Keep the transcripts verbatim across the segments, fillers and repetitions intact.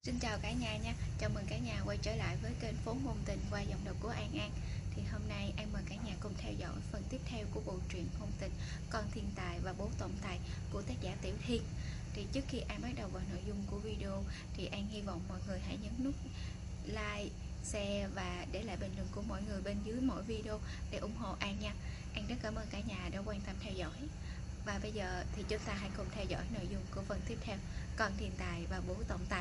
Xin chào cả nhà nha, chào mừng cả nhà quay trở lại với kênh Phố Ngôn Tình qua giọng đọc của An An. Thì hôm nay An mời cả nhà cùng theo dõi phần tiếp theo của bộ truyện ngôn tình Con Thiên Tài và Bố Tổng Tài của tác giả Tiểu Thiên. Thì trước khi An bắt đầu vào nội dung của video thì An hy vọng mọi người hãy nhấn nút like, share và để lại bình luận của mọi người bên dưới mỗi video để ủng hộ An nha. An rất cảm ơn cả nhà đã quan tâm theo dõi. Và bây giờ thì chúng ta hãy cùng theo dõi nội dung của phần tiếp theo, Con Thiên Tài và Bố Tổng Tài.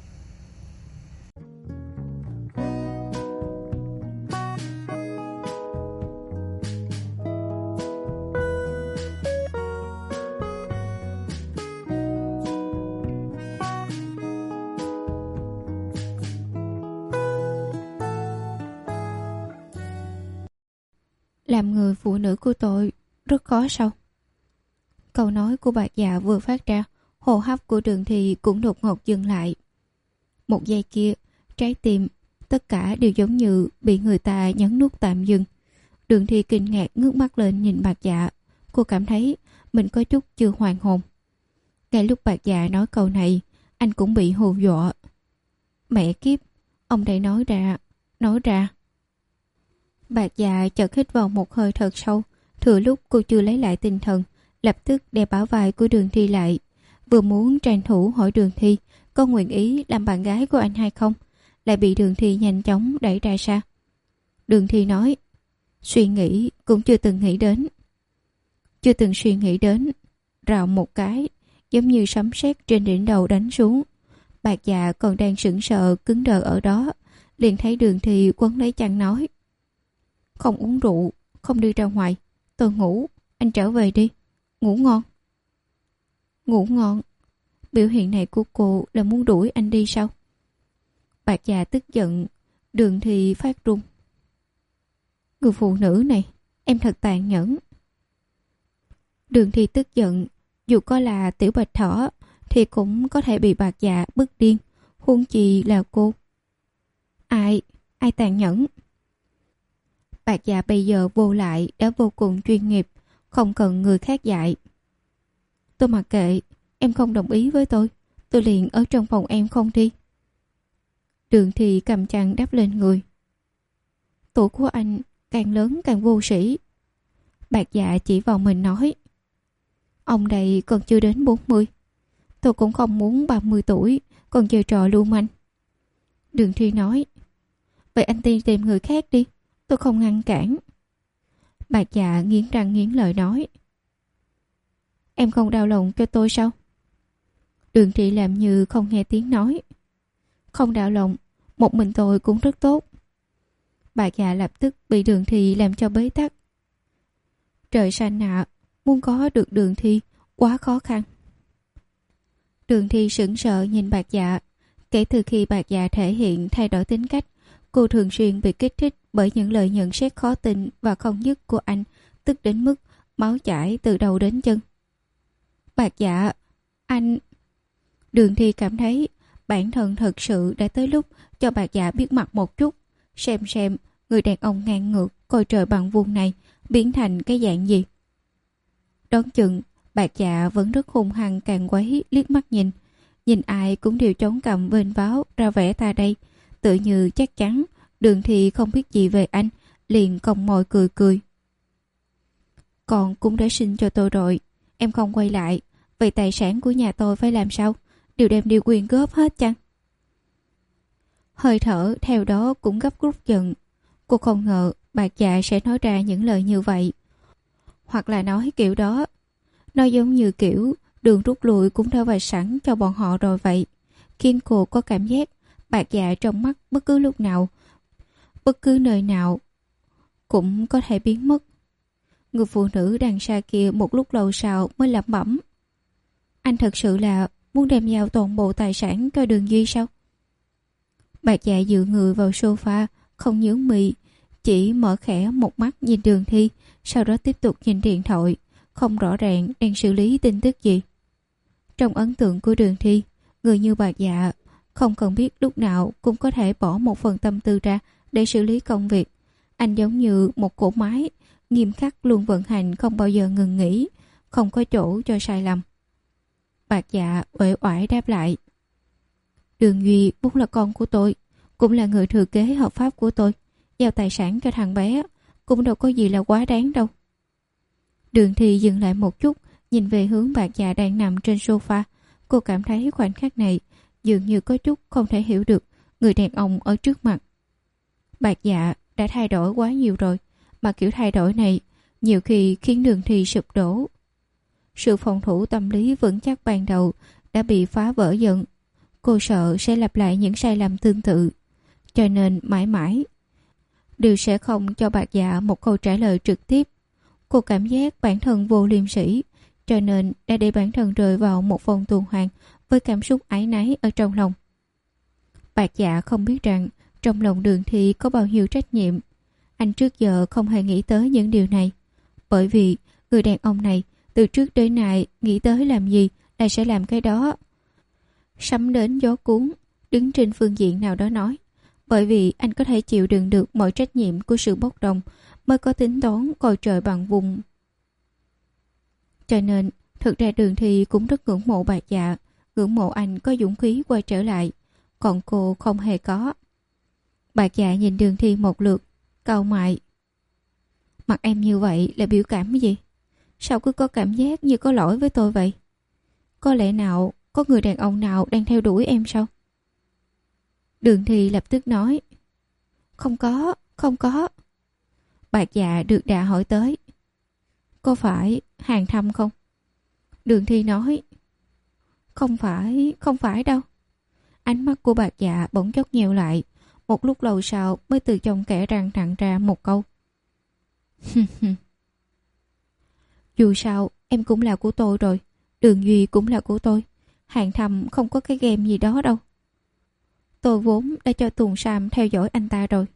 Làm người phụ nữ của tôi rất khó sao? Câu nói của bạc dạ vừa phát ra, hô hấp của Đường Thì cũng đột ngột dừng lại. Một giây kia, trái tim, tất cả đều giống như bị người ta nhấn nút tạm dừng. Đường Thì kinh ngạc ngước mắt lên nhìn bạc dạ. Cô cảm thấy mình có chút chưa hoàn hồn. Ngay lúc bạc dạ nói câu này, anh cũng bị hù dọa. Mẹ kiếp, ông đây nói ra, nói ra. Bạc dạ chợt hít vào một hơi thật sâu, thừa lúc cô chưa lấy lại tinh thần, lập tức đè bả vai của Đường Thi lại, vừa muốn tranh thủ hỏi Đường Thi có nguyện ý làm bạn gái của anh hay không, lại bị Đường Thi nhanh chóng đẩy ra xa. Đường Thi nói, suy nghĩ cũng chưa từng nghĩ đến. Chưa từng suy nghĩ đến, rào một cái, giống như sấm sét trên đỉnh đầu đánh xuống. Bạc dạ còn đang sững sờ cứng đờ ở đó, liền thấy Đường Thi quấn lấy chăn nói, không uống rượu, không đi ra ngoài, tôi ngủ, anh trở về đi, ngủ ngon. Ngủ ngon? Biểu hiện này của cô là muốn đuổi anh đi sao? Bạc già tức giận, Đường Thì phát run. Người phụ nữ này, em thật tàn nhẫn. Đường Thì tức giận, dù có là Tiểu Bạch Thỏ thì cũng có thể bị bạc già bức điên, huống chi là cô. Ai, ai tàn nhẫn? Bạc dạ bây giờ vô lại đã vô cùng chuyên nghiệp, không cần người khác dạy. Tôi mặc kệ, em không đồng ý với tôi, tôi liền ở trong phòng em không đi. Đường Thì cầm chăn đắp lên người. Tuổi của anh càng lớn càng vô sĩ. Bạc dạ chỉ vào mình nói, ông đây còn chưa đến bốn mươi, tôi cũng không muốn ba mươi tuổi còn chơi trò lưu manh. Đường Thì nói, vậy anh đi tìm người khác đi, tôi không ngăn cản. Bạc dạ nghiến răng nghiến lợi nói, em không đau lòng cho tôi sao? Đường Thị làm như không nghe tiếng nói, không đau lòng, một mình tôi cũng rất tốt. Bạc dạ lập tức bị Đường Thị làm cho bế tắc. Trời xanh ạ, muốn có được Đường Thị quá khó khăn. Đường Thị sững sờ nhìn bạc dạ. Kể từ khi bạc dạ thể hiện thay đổi tính cách, cô thường xuyên bị kích thích bởi những lời nhận xét khó tin và không dứt của anh, tức đến mức máu chảy từ đầu đến chân. Bạc dạ, anh... Đường Thi cảm thấy bản thân thật sự đã tới lúc cho bạc dạ biết mặt một chút, xem xem người đàn ông ngang ngược coi trời bằng vuông này biến thành cái dạng gì. Đoán chừng bạc dạ vẫn rất hung hăng càng quấy liếc mắt nhìn, nhìn ai cũng đều chống cằm vênh váo ra vẻ ta đây, tự như chắc chắn Đường Thì không biết gì về anh, liền cong môi cười cười. Con cũng đã sinh cho tôi rồi, em không quay lại, vậy tài sản của nhà tôi phải làm sao? Đều đem đi quyên góp hết chăng? Hơi thở theo đó cũng gấp rút giận. Cô không ngờ bạc dạ sẽ nói ra những lời như vậy. Hoặc là nói kiểu đó, nó giống như kiểu đường rút lui cũng đã vạch sẵn cho bọn họ rồi vậy, khiến cô có cảm giác bạc dạ trong mắt bất cứ lúc nào, bất cứ nơi nào cũng có thể biến mất. Người phụ nữ đằng xa kia một lúc lâu sau mới lẩm bẩm, anh thật sự là muốn đem giao toàn bộ tài sản cho Đường Duy sao? Bạc dạ dựa người vào sofa, không nhướng mì, chỉ mở khẽ một mắt nhìn Đường Thi, sau đó tiếp tục nhìn điện thoại, không rõ ràng đang xử lý tin tức gì. Trong ấn tượng của Đường Thi, người như bạc dạ không cần biết lúc nào cũng có thể bỏ một phần tâm tư ra để xử lý công việc. Anh giống như một cỗ máy nghiêm khắc luôn vận hành, không bao giờ ngừng nghỉ, không có chỗ cho sai lầm. Bạc dạ uể oải đáp lại, Đường Duy vốn là con của tôi, cũng là người thừa kế hợp pháp của tôi. Giao tài sản cho thằng bé cũng đâu có gì là quá đáng đâu. Đường Thi dừng lại một chút, nhìn về hướng Bạc Dạ đang nằm trên sofa. Cô cảm thấy khoảnh khắc này dường như có chút không thể hiểu được người đàn ông ở trước mặt. Bạc Dạ đã thay đổi quá nhiều rồi, mà kiểu thay đổi này nhiều khi khiến Đường Thi sụp đổ. Sự phòng thủ tâm lý vững chắc ban đầu đã bị phá vỡ dần. Cô sợ sẽ lặp lại những sai lầm tương tự, cho nên mãi mãi đều sẽ không cho Bạc Dạ một câu trả lời trực tiếp. Cô cảm giác bản thân vô liêm sỉ, cho nên đã để bản thân rơi vào một vòng tuần hoàn với cảm xúc áy náy ở trong lòng. Bạc Dạ không biết rằng trong lòng Đường Thi có bao nhiêu trách nhiệm. Anh trước giờ không hề nghĩ tới những điều này, bởi vì người đàn ông này từ trước đến nay nghĩ tới làm gì là sẽ làm cái đó. Sấm đến gió cuốn, đứng trên phương diện nào đó nói, bởi vì anh có thể chịu đựng được mọi trách nhiệm của sự bốc đồng, mới có tính toán coi trời bằng vùng. Cho nên thực ra Đường Thi cũng rất ngưỡng mộ Bạc Dạ, ngưỡng mộ anh có dũng khí quay trở lại, còn cô không hề có. Bạc Dạ nhìn Đường Thi một lượt, cau mày. Mặt em như vậy là biểu cảm cái gì? Sao cứ có cảm giác như có lỗi với tôi vậy? Có lẽ nào có người đàn ông nào đang theo đuổi em sao? Đường Thi lập tức nói, không có, không có. Bạc Dạ được đà hỏi tới, có phải Hàng Thâm không? Đường Thi nói, không phải, không phải đâu. Ánh mắt của Bạc Dạ bỗng chốc nheo lại, một lúc lâu sau mới từ trong kẽ răng nặn ra một câu. Dù sao em cũng là của tôi rồi, Đường Duy cũng là của tôi. Hàng Thâm không có cái game gì đó đâu. Tôi vốn đã cho Tùng Sam theo dõi anh ta rồi.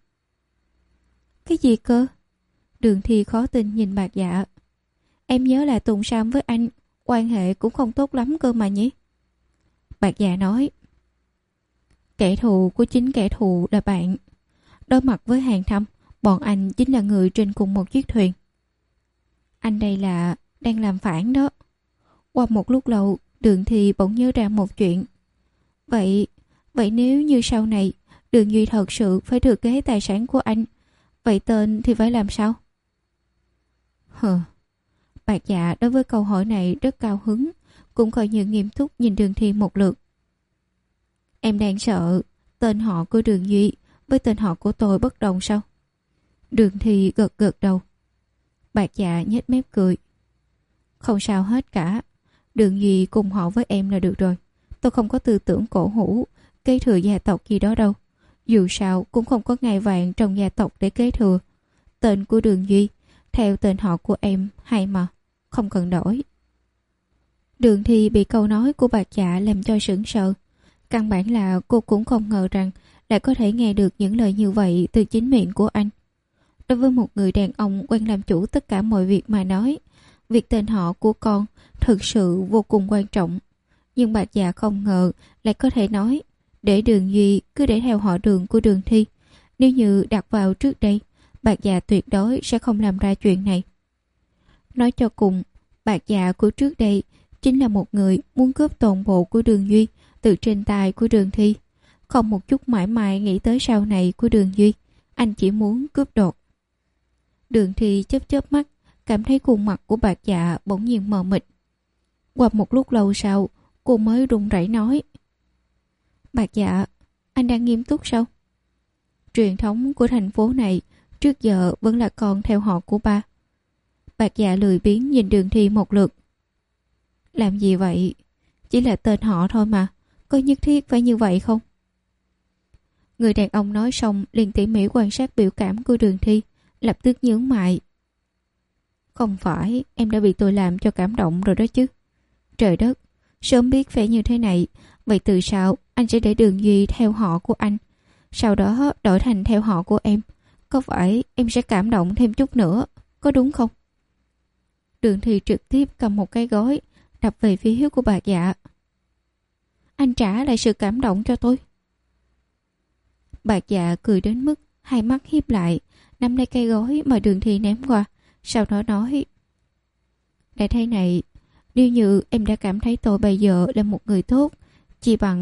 Cái gì cơ? Đường Thi khó tin nhìn Bạc Dạ. Em nhớ là Tùng Sam với anh quan hệ cũng không tốt lắm cơ mà nhỉ? Bạc Dạ nói, kẻ thù của chính kẻ thù là bạn. Đối mặt với Hàng Thâm, bọn anh chính là người trên cùng một chiếc thuyền. Anh đây là đang làm phản đó. Qua một lúc lâu, Đường Thi bỗng nhớ ra một chuyện. Vậy, vậy nếu như sau này Đường Duy thật sự phải thừa kế tài sản của anh, vậy tên thì phải làm sao? Hừ. Bạc Dạ đối với câu hỏi này rất cao hứng, cũng coi như nghiêm túc nhìn Đường Thi một lượt. Em đang sợ tên họ của Đường Duy với tên họ của tôi bất đồng sao? Đường Thi gật gật đầu. Bạc Dạ nhếch mép cười. Không sao hết cả. Đường Duy cùng họ với em là được rồi. Tôi không có tư tưởng cổ hủ, kế thừa gia tộc gì đó đâu. Dù sao cũng không có ngai vàng trong gia tộc để kế thừa. Tên của Đường Duy theo tên họ của em hay mà, không cần đổi. Đường Thi bị câu nói của Bạc Dạ làm cho sững sờ. Căn bản là cô cũng không ngờ rằng lại có thể nghe được những lời như vậy từ chính miệng của anh. Đối với một người đàn ông quen làm chủ tất cả mọi việc mà nói, việc tên họ của con thực sự vô cùng quan trọng. Nhưng Bạc Dạ không ngờ lại có thể nói, để Đường Duy cứ để theo họ Đường của Đường Thi. Nếu như đặt vào trước đây, Bạc Dạ tuyệt đối sẽ không làm ra chuyện này. Nói cho cùng, Bạc Dạ của trước đây chính là một người muốn cướp toàn bộ của Đường Duy từ trên tay của Đường Thi. Không một chút mãi mãi nghĩ tới sau này của Đường Duy, anh chỉ muốn cướp đoạt. Đường Thi chớp chớp mắt, cảm thấy khuôn mặt của Bạc Dạ bỗng nhiên mờ mịt. Qua một lúc lâu sau, cô mới run rẩy nói, Bạc Dạ, anh đang nghiêm túc sao? Truyền thống của thành phố này trước giờ vẫn là con theo họ của ba. Bạc Dạ lười biếng nhìn Đường Thi một lượt. Làm gì vậy? Chỉ là tên họ thôi mà, có nhất thiết phải như vậy không? Người đàn ông nói xong liền tỉ mỉ quan sát biểu cảm của Đường Thi, lập tức nhướng mày. Không phải, em đã bị tôi làm cho cảm động rồi đó chứ. Trời đất, sớm biết phải như thế này, vậy từ sau anh sẽ để Đường Duy theo họ của anh, sau đó đổi thành theo họ của em. Có phải em sẽ cảm động thêm chút nữa, có đúng không? Đường Thi trực tiếp cầm một cái gối, đập về phía của Bạc Dạ. Anh trả lại sự cảm động cho tôi. Bạc Dạ cười đến mức hai mắt hiếp lại, nắm lấy cây gối mà Đường Thi ném qua, sau đó nói, đã thế này, nếu như em đã cảm thấy tôi bây giờ là một người tốt, chỉ bằng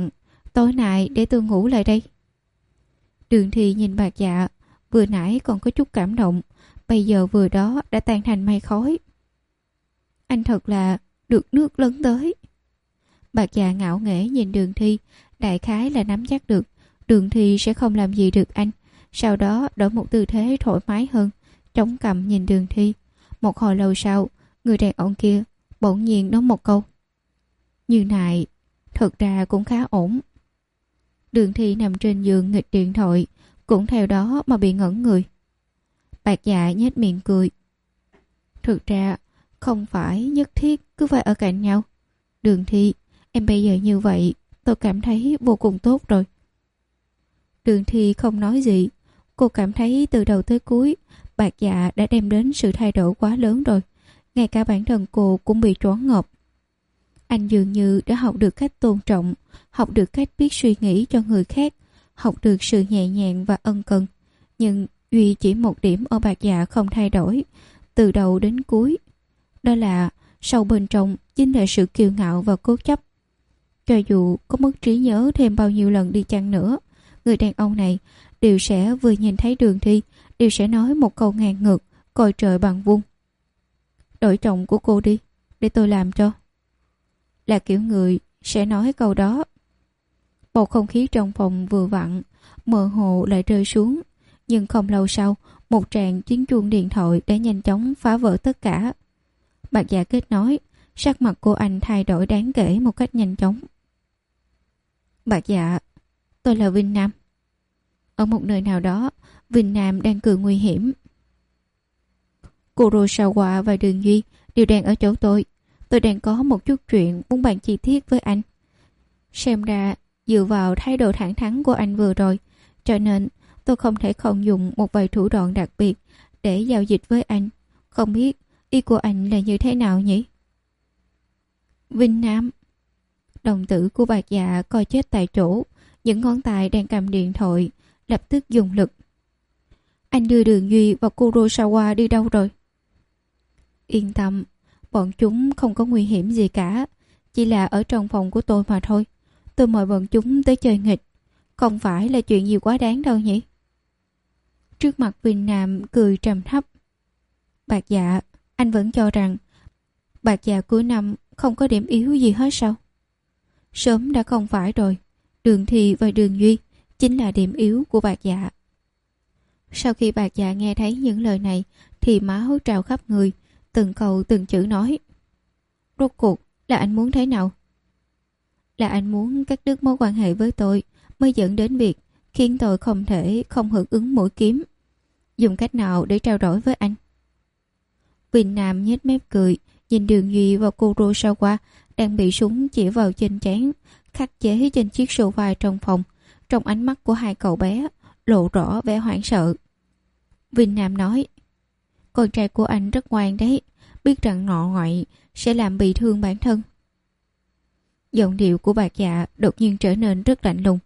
Tối nay để tôi ngủ lại đây. Đường Thi nhìn Bạc Dạ, vừa nãy còn có chút cảm động, bây giờ vừa đó đã tan thành mây khói. Anh thật là được nước lớn tới. Bạc Dạ ngạo nghễ nhìn Đường Thi, đại khái là nắm chắc được Đường Thi sẽ không làm gì được anh. Sau đó đổi một tư thế thoải mái hơn, chống cằm nhìn Đường Thi. Một hồi lâu sau, người đàn ông kia bỗng nhiên nói một câu: như này thật ra cũng khá ổn. Đường Thi nằm trên giường nghịch điện thoại, cũng theo đó mà bị ngẩn người. Bạc Dạ nhếch miệng cười. Thực ra không phải nhất thiết cứ phải ở cạnh nhau. Đường Thi, em bây giờ như vậy tôi cảm thấy vô cùng tốt rồi. Đường Thi không nói gì. Cô cảm thấy từ đầu tới cuối Bạc Dạ đã đem đến sự thay đổi quá lớn rồi. Ngay cả bản thân cô cũng bị choáng ngợp. Anh dường như đã học được cách tôn trọng, học được cách biết suy nghĩ cho người khác, học được sự nhẹ nhàng và ân cần. Nhưng duy chỉ một điểm ở Bạc Dạ không thay đổi từ đầu đến cuối. Đó là sâu bên trong chính là sự kiêu ngạo và cố chấp. Cho dù có mất trí nhớ thêm bao nhiêu lần đi chăng nữa, người đàn ông này đều sẽ vừa nhìn thấy Đường Thi đều sẽ nói một câu ngang ngược, coi trời bằng vuông. Đổi chồng của cô đi, để tôi làm cho. Là kiểu người sẽ nói câu đó. Bầu không khí trong phòng vừa vặn, mơ hồ lại rơi xuống. Nhưng không lâu sau, một tràng tiếng chuông điện thoại đã nhanh chóng phá vỡ tất cả. Bạc Dạ kết nối, sắc mặt cô anh thay đổi đáng kể một cách nhanh chóng. Bạc Dạ, tôi là Vinh Nam. Ở một nơi nào đó, Vinh Nam đang cười nguy hiểm. Kurosawa và Đường Duy đều đang ở chỗ tôi. Tôi đang có một chút chuyện muốn bàn chi tiết với anh. Xem ra dựa vào thái độ thẳng thắn của anh vừa rồi, cho nên tôi không thể không dùng một vài thủ đoạn đặc biệt để giao dịch với anh. Không biết ý của anh là như thế nào nhỉ? Vinh Nam. Đồng tử của Bạc Dạ coi chết tại chỗ, những ngón tay đang cầm điện thoại lập tức dùng lực. Anh đưa Đường Duy và Kurosawa đi đâu rồi? Yên tâm, bọn chúng không có nguy hiểm gì cả, chỉ là ở trong phòng của tôi mà thôi. Tôi mời bọn chúng tới chơi nghịch, không phải là chuyện gì quá đáng đâu nhỉ? Trước mặt Vinh Nam cười trầm thấp. Bạc Dạ, anh vẫn cho rằng Bạc Dạ cuối năm không có điểm yếu gì hết sao? Sớm đã không phải rồi. Đường Thi và Đường Duy chính là điểm yếu của Bạc Dạ. Sau khi Bạc Dạ nghe thấy những lời này thì máu trào khắp người, từng câu từng chữ nói. Rốt cuộc là anh muốn thế nào? Là anh muốn cắt đứt mối quan hệ với tôi mới dẫn đến việc khiến tôi không thể không hưởng ứng mũi kiếm. Dùng cách nào để trao đổi với anh? Vinh Nam nhếch mép cười, nhìn Đường Duy và Kurosawa đang bị súng chỉ vào trên trán, khắc chế trên chiếc sofa trong phòng. Trong ánh mắt của hai cậu bé lộ rõ vẻ hoảng sợ. Vinh Nam nói: con trai của anh rất ngoan đấy, biết rằng ngọ ngoại sẽ làm bị thương bản thân. Giọng điệu của Bạc Dạ đột nhiên trở nên rất lạnh lùng.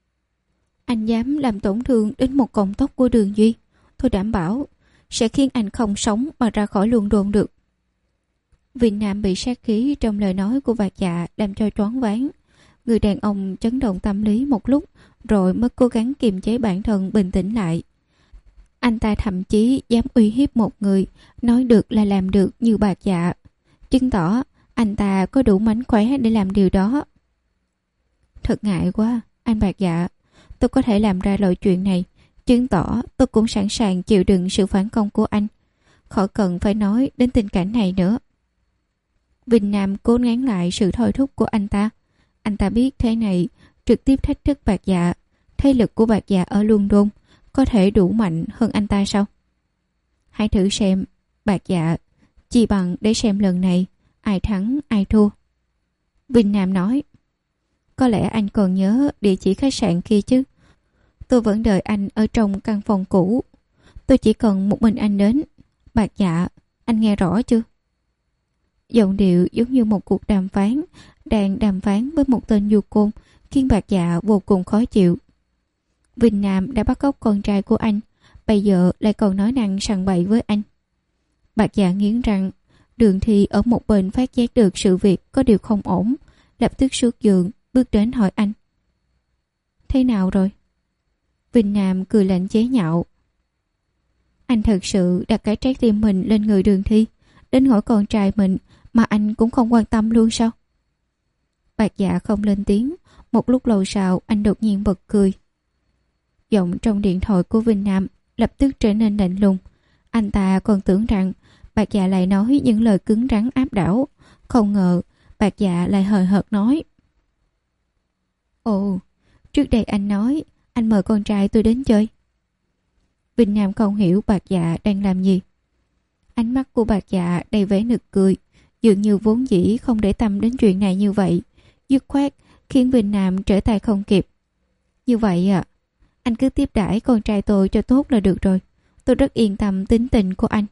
Anh dám làm tổn thương đến một cọng tóc của Đường Duy, tôi đảm bảo sẽ khiến anh không sống mà ra khỏi luân đồn được. Vinh Nam bị sát khí trong lời nói của Bạc Dạ làm cho choáng váng. Người đàn ông chấn động tâm lý một lúc rồi mới cố gắng kiềm chế bản thân bình tĩnh lại. Anh ta thậm chí dám uy hiếp một người nói được là làm được như Bạc Dạ, chứng tỏ anh ta có đủ mánh khóe để làm điều đó. Thật ngại quá, anh Bạc Dạ, tôi có thể làm ra loại chuyện này, chứng tỏ tôi cũng sẵn sàng chịu đựng sự phản công của anh. Khỏi cần phải nói đến tình cảnh này nữa. Vinh Nam cố nén lại sự thôi thúc của anh ta. Anh ta biết thế này trực tiếp thách thức Bạc Dạ. Thế lực của Bạc Dạ ở London có thể đủ mạnh hơn anh ta sao? Hãy thử xem, Bạc Dạ, chỉ bằng để xem lần này ai thắng ai thua. Vinh Nam nói: có lẽ anh còn nhớ địa chỉ khách sạn kia chứ? Tôi vẫn đợi anh ở trong căn phòng cũ. Tôi chỉ cần một mình anh đến. Bạc Dạ, anh nghe rõ chưa? Giọng điệu giống như một cuộc đàm phán đang đàm phán với một tên du côn, khiến Bạc Dạ vô cùng khó chịu. Vinh Nam đã bắt cóc con trai của anh, bây giờ lại còn nói năng sằng bậy với anh. Bạc Dạ nghiến răng. Đường Thi ở một bên phát giác được sự việc có điều không ổn, lập tức xuống giường bước đến hỏi anh: Thế nào rồi? Vinh Nam cười lạnh chế nhạo. Anh thật sự đặt cái trái tim mình lên người Đường Thi, đến nỗi con trai mình mà anh cũng không quan tâm luôn sao? Bạc Dạ không lên tiếng. Một lúc lâu sau anh đột nhiên bật cười. Giọng trong điện thoại của Vinh Nam lập tức trở nên lạnh lùng. Anh ta còn tưởng rằng Bạc Dạ lại nói những lời cứng rắn áp đảo. Không ngờ Bạc Dạ lại hời hợt nói: Ồ, trước đây anh nói anh mời con trai tôi đến chơi. Vinh Nam không hiểu Bạc Dạ đang làm gì. Ánh mắt của Bạc Dạ đầy vẻ nực cười, dường như vốn dĩ không để tâm đến chuyện này như vậy, dứt khoát khiến Vinh Nam trở tay không kịp. Như vậy à, anh cứ tiếp đãi con trai tôi cho tốt là được rồi. Tôi rất yên tâm tính tình của anh.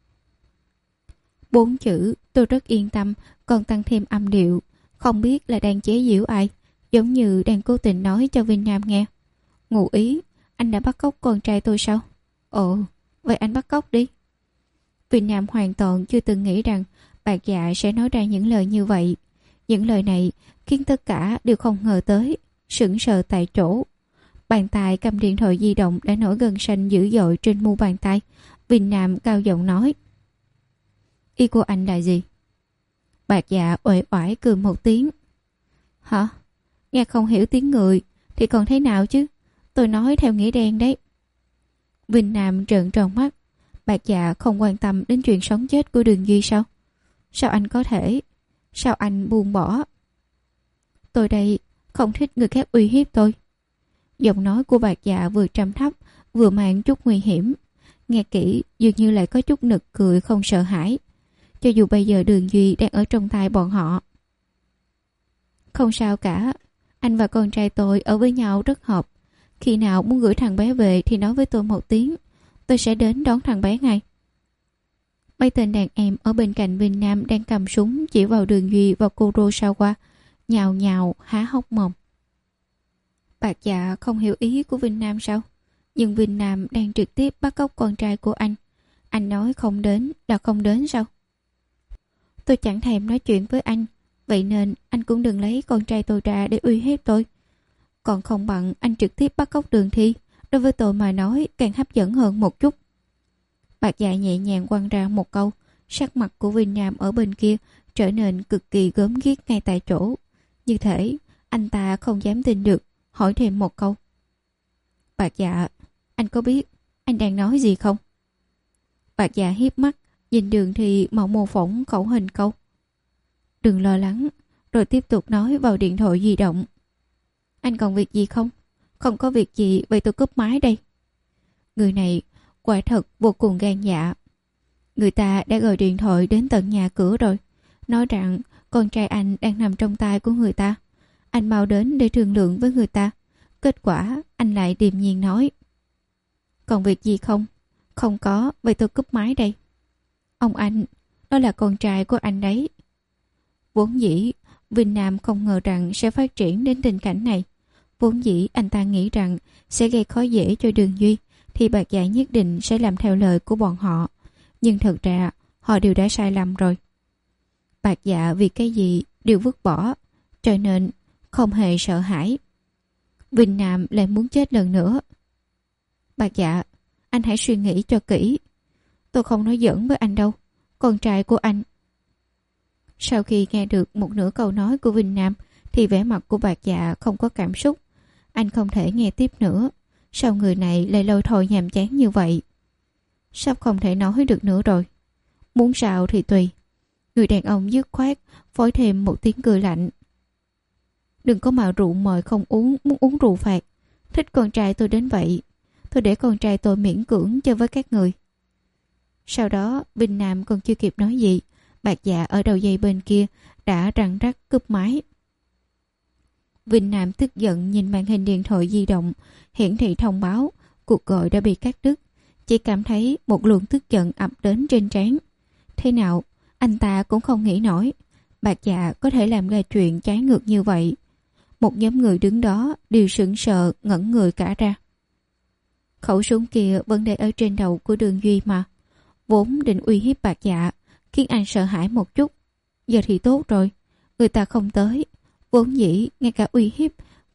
Bốn chữ tôi rất yên tâm còn tăng thêm âm điệu, không biết là đang chế giễu ai, giống như đang cố tình nói cho Vinh Nam nghe. Ngụ ý, anh đã bắt cóc con trai tôi sao? Ồ, vậy anh bắt cóc đi. Vinh Nam hoàn toàn chưa từng nghĩ rằng Bạc Dạ sẽ nói ra những lời như vậy. Những lời này khiến tất cả đều không ngờ tới, sững sờ tại chỗ. Bàn tay cầm điện thoại di động đã nổi gân xanh dữ dội trên mu bàn tay. Vinh Nam cao giọng nói: Ý của anh là gì? Bạc Dạ uể oải cười một tiếng. Hả? Nghe không hiểu tiếng người thì còn thế nào chứ? Tôi nói theo nghĩa đen đấy. Vinh Nam trợn tròn mắt. Bạc Dạ không quan tâm đến chuyện sống chết của Đường Duy sao? Sao anh có thể? Sao anh buông bỏ? Tôi đây không thích người khác uy hiếp tôi. Giọng nói của Bạc Dạ vừa trầm thấp vừa mang chút nguy hiểm. Nghe kỹ dường như lại có chút nực cười không sợ hãi. Cho dù bây giờ Đường Duy đang ở trong tay bọn họ. Không sao cả. Anh và con trai tôi ở với nhau rất hợp. Khi nào muốn gửi thằng bé về thì nói với tôi một tiếng. Tôi sẽ đến đón thằng bé ngay. Mấy tên đàn em ở bên cạnh Vinh Nam đang cầm súng chỉ vào Đường Duy và Kurosawa, nhào nhào há hốc mồm. Bạc Dạ không hiểu ý của Vinh Nam sao? Nhưng Vinh Nam đang trực tiếp bắt cóc con trai của anh. Anh nói không đến là không đến sao? Tôi chẳng thèm nói chuyện với anh. Vậy nên anh cũng đừng lấy con trai tôi ra để uy hiếp tôi. Còn không bằng anh trực tiếp bắt cóc Đường Thi. Đối với tôi mà nói càng hấp dẫn hơn một chút. Bạc Dạ nhẹ nhàng quăng ra một câu. Sắc mặt của Vinh Nam ở bên kia trở nên cực kỳ gớm ghiếc ngay tại chỗ. Như thể anh ta không dám tin được. Hỏi thêm một câu. Bạc Dạ, anh có biết anh đang nói gì không? Bạc Dạ hiếp mắt nhìn Đường Thi mạo mô phỏng khẩu hình câu. Đừng lo lắng. Rồi tiếp tục nói vào điện thoại di động. Anh còn việc gì không? Không có việc gì, vậy tôi cúp máy đây. Người này quả thật vô cùng gan dạ. Người ta đã gọi điện thoại đến tận nhà cửa rồi, nói rằng con trai anh đang nằm trong tay của người ta. Anh mau đến để thương lượng với người ta. Kết quả anh lại điềm nhiên nói: Còn việc gì không? Không có, vậy tôi cúp máy đây. Ông anh, đó là con trai của anh đấy. Vốn dĩ Vinh Nam không ngờ rằng sẽ phát triển đến tình cảnh này. Vốn dĩ anh ta nghĩ rằng sẽ gây khó dễ cho Đường Duy, thì Bạc Dạ nhất định sẽ làm theo lời của bọn họ. Nhưng thật ra họ đều đã sai lầm rồi. Bạc Dạ vì cái gì đều vứt bỏ, cho nên không hề sợ hãi. Vinh Nam lại muốn chết lần nữa. Bạc Dạ, anh hãy suy nghĩ cho kỹ. Tôi không nói giỡn với anh đâu. Con trai của anh. Sau khi nghe được một nửa câu nói của Vinh Nam thì vẻ mặt của Bạc Dạ không có cảm xúc. Anh không thể nghe tiếp nữa. Sao người này lại lôi thôi nhàm chán như vậy? Sắp không thể nói được nữa rồi. Muốn sao thì tùy. Người đàn ông dứt khoát phối thêm một tiếng cười lạnh. Đừng có mà rượu mời không uống, muốn uống rượu phạt. Thích con trai tôi đến vậy, tôi để con trai tôi miễn cưỡng chơi với các người. Sau đó Vinh Nam còn chưa kịp nói gì, Bạc Dạ ở đầu dây bên kia đã răng rắc cúp máy. Vinh Nam tức giận nhìn màn hình điện thoại di động hiển thị thông báo cuộc gọi đã bị cắt đứt. Chỉ cảm thấy một luồng tức giận ập đến trên trán. Thế nào anh ta cũng không nghĩ nổi Bạc Dạ có thể làm ra chuyện trái ngược như vậy. Một nhóm người đứng đó đều sững sờ ngẩn người cả ra. Khẩu súng kia vẫn để ở trên đầu của Đường Duy mà. Vốn định uy hiếp Bạc Dạ, khiến anh sợ hãi một chút. Giờ thì tốt rồi, người ta không tới. Vốn dĩ ngay cả uy hiếp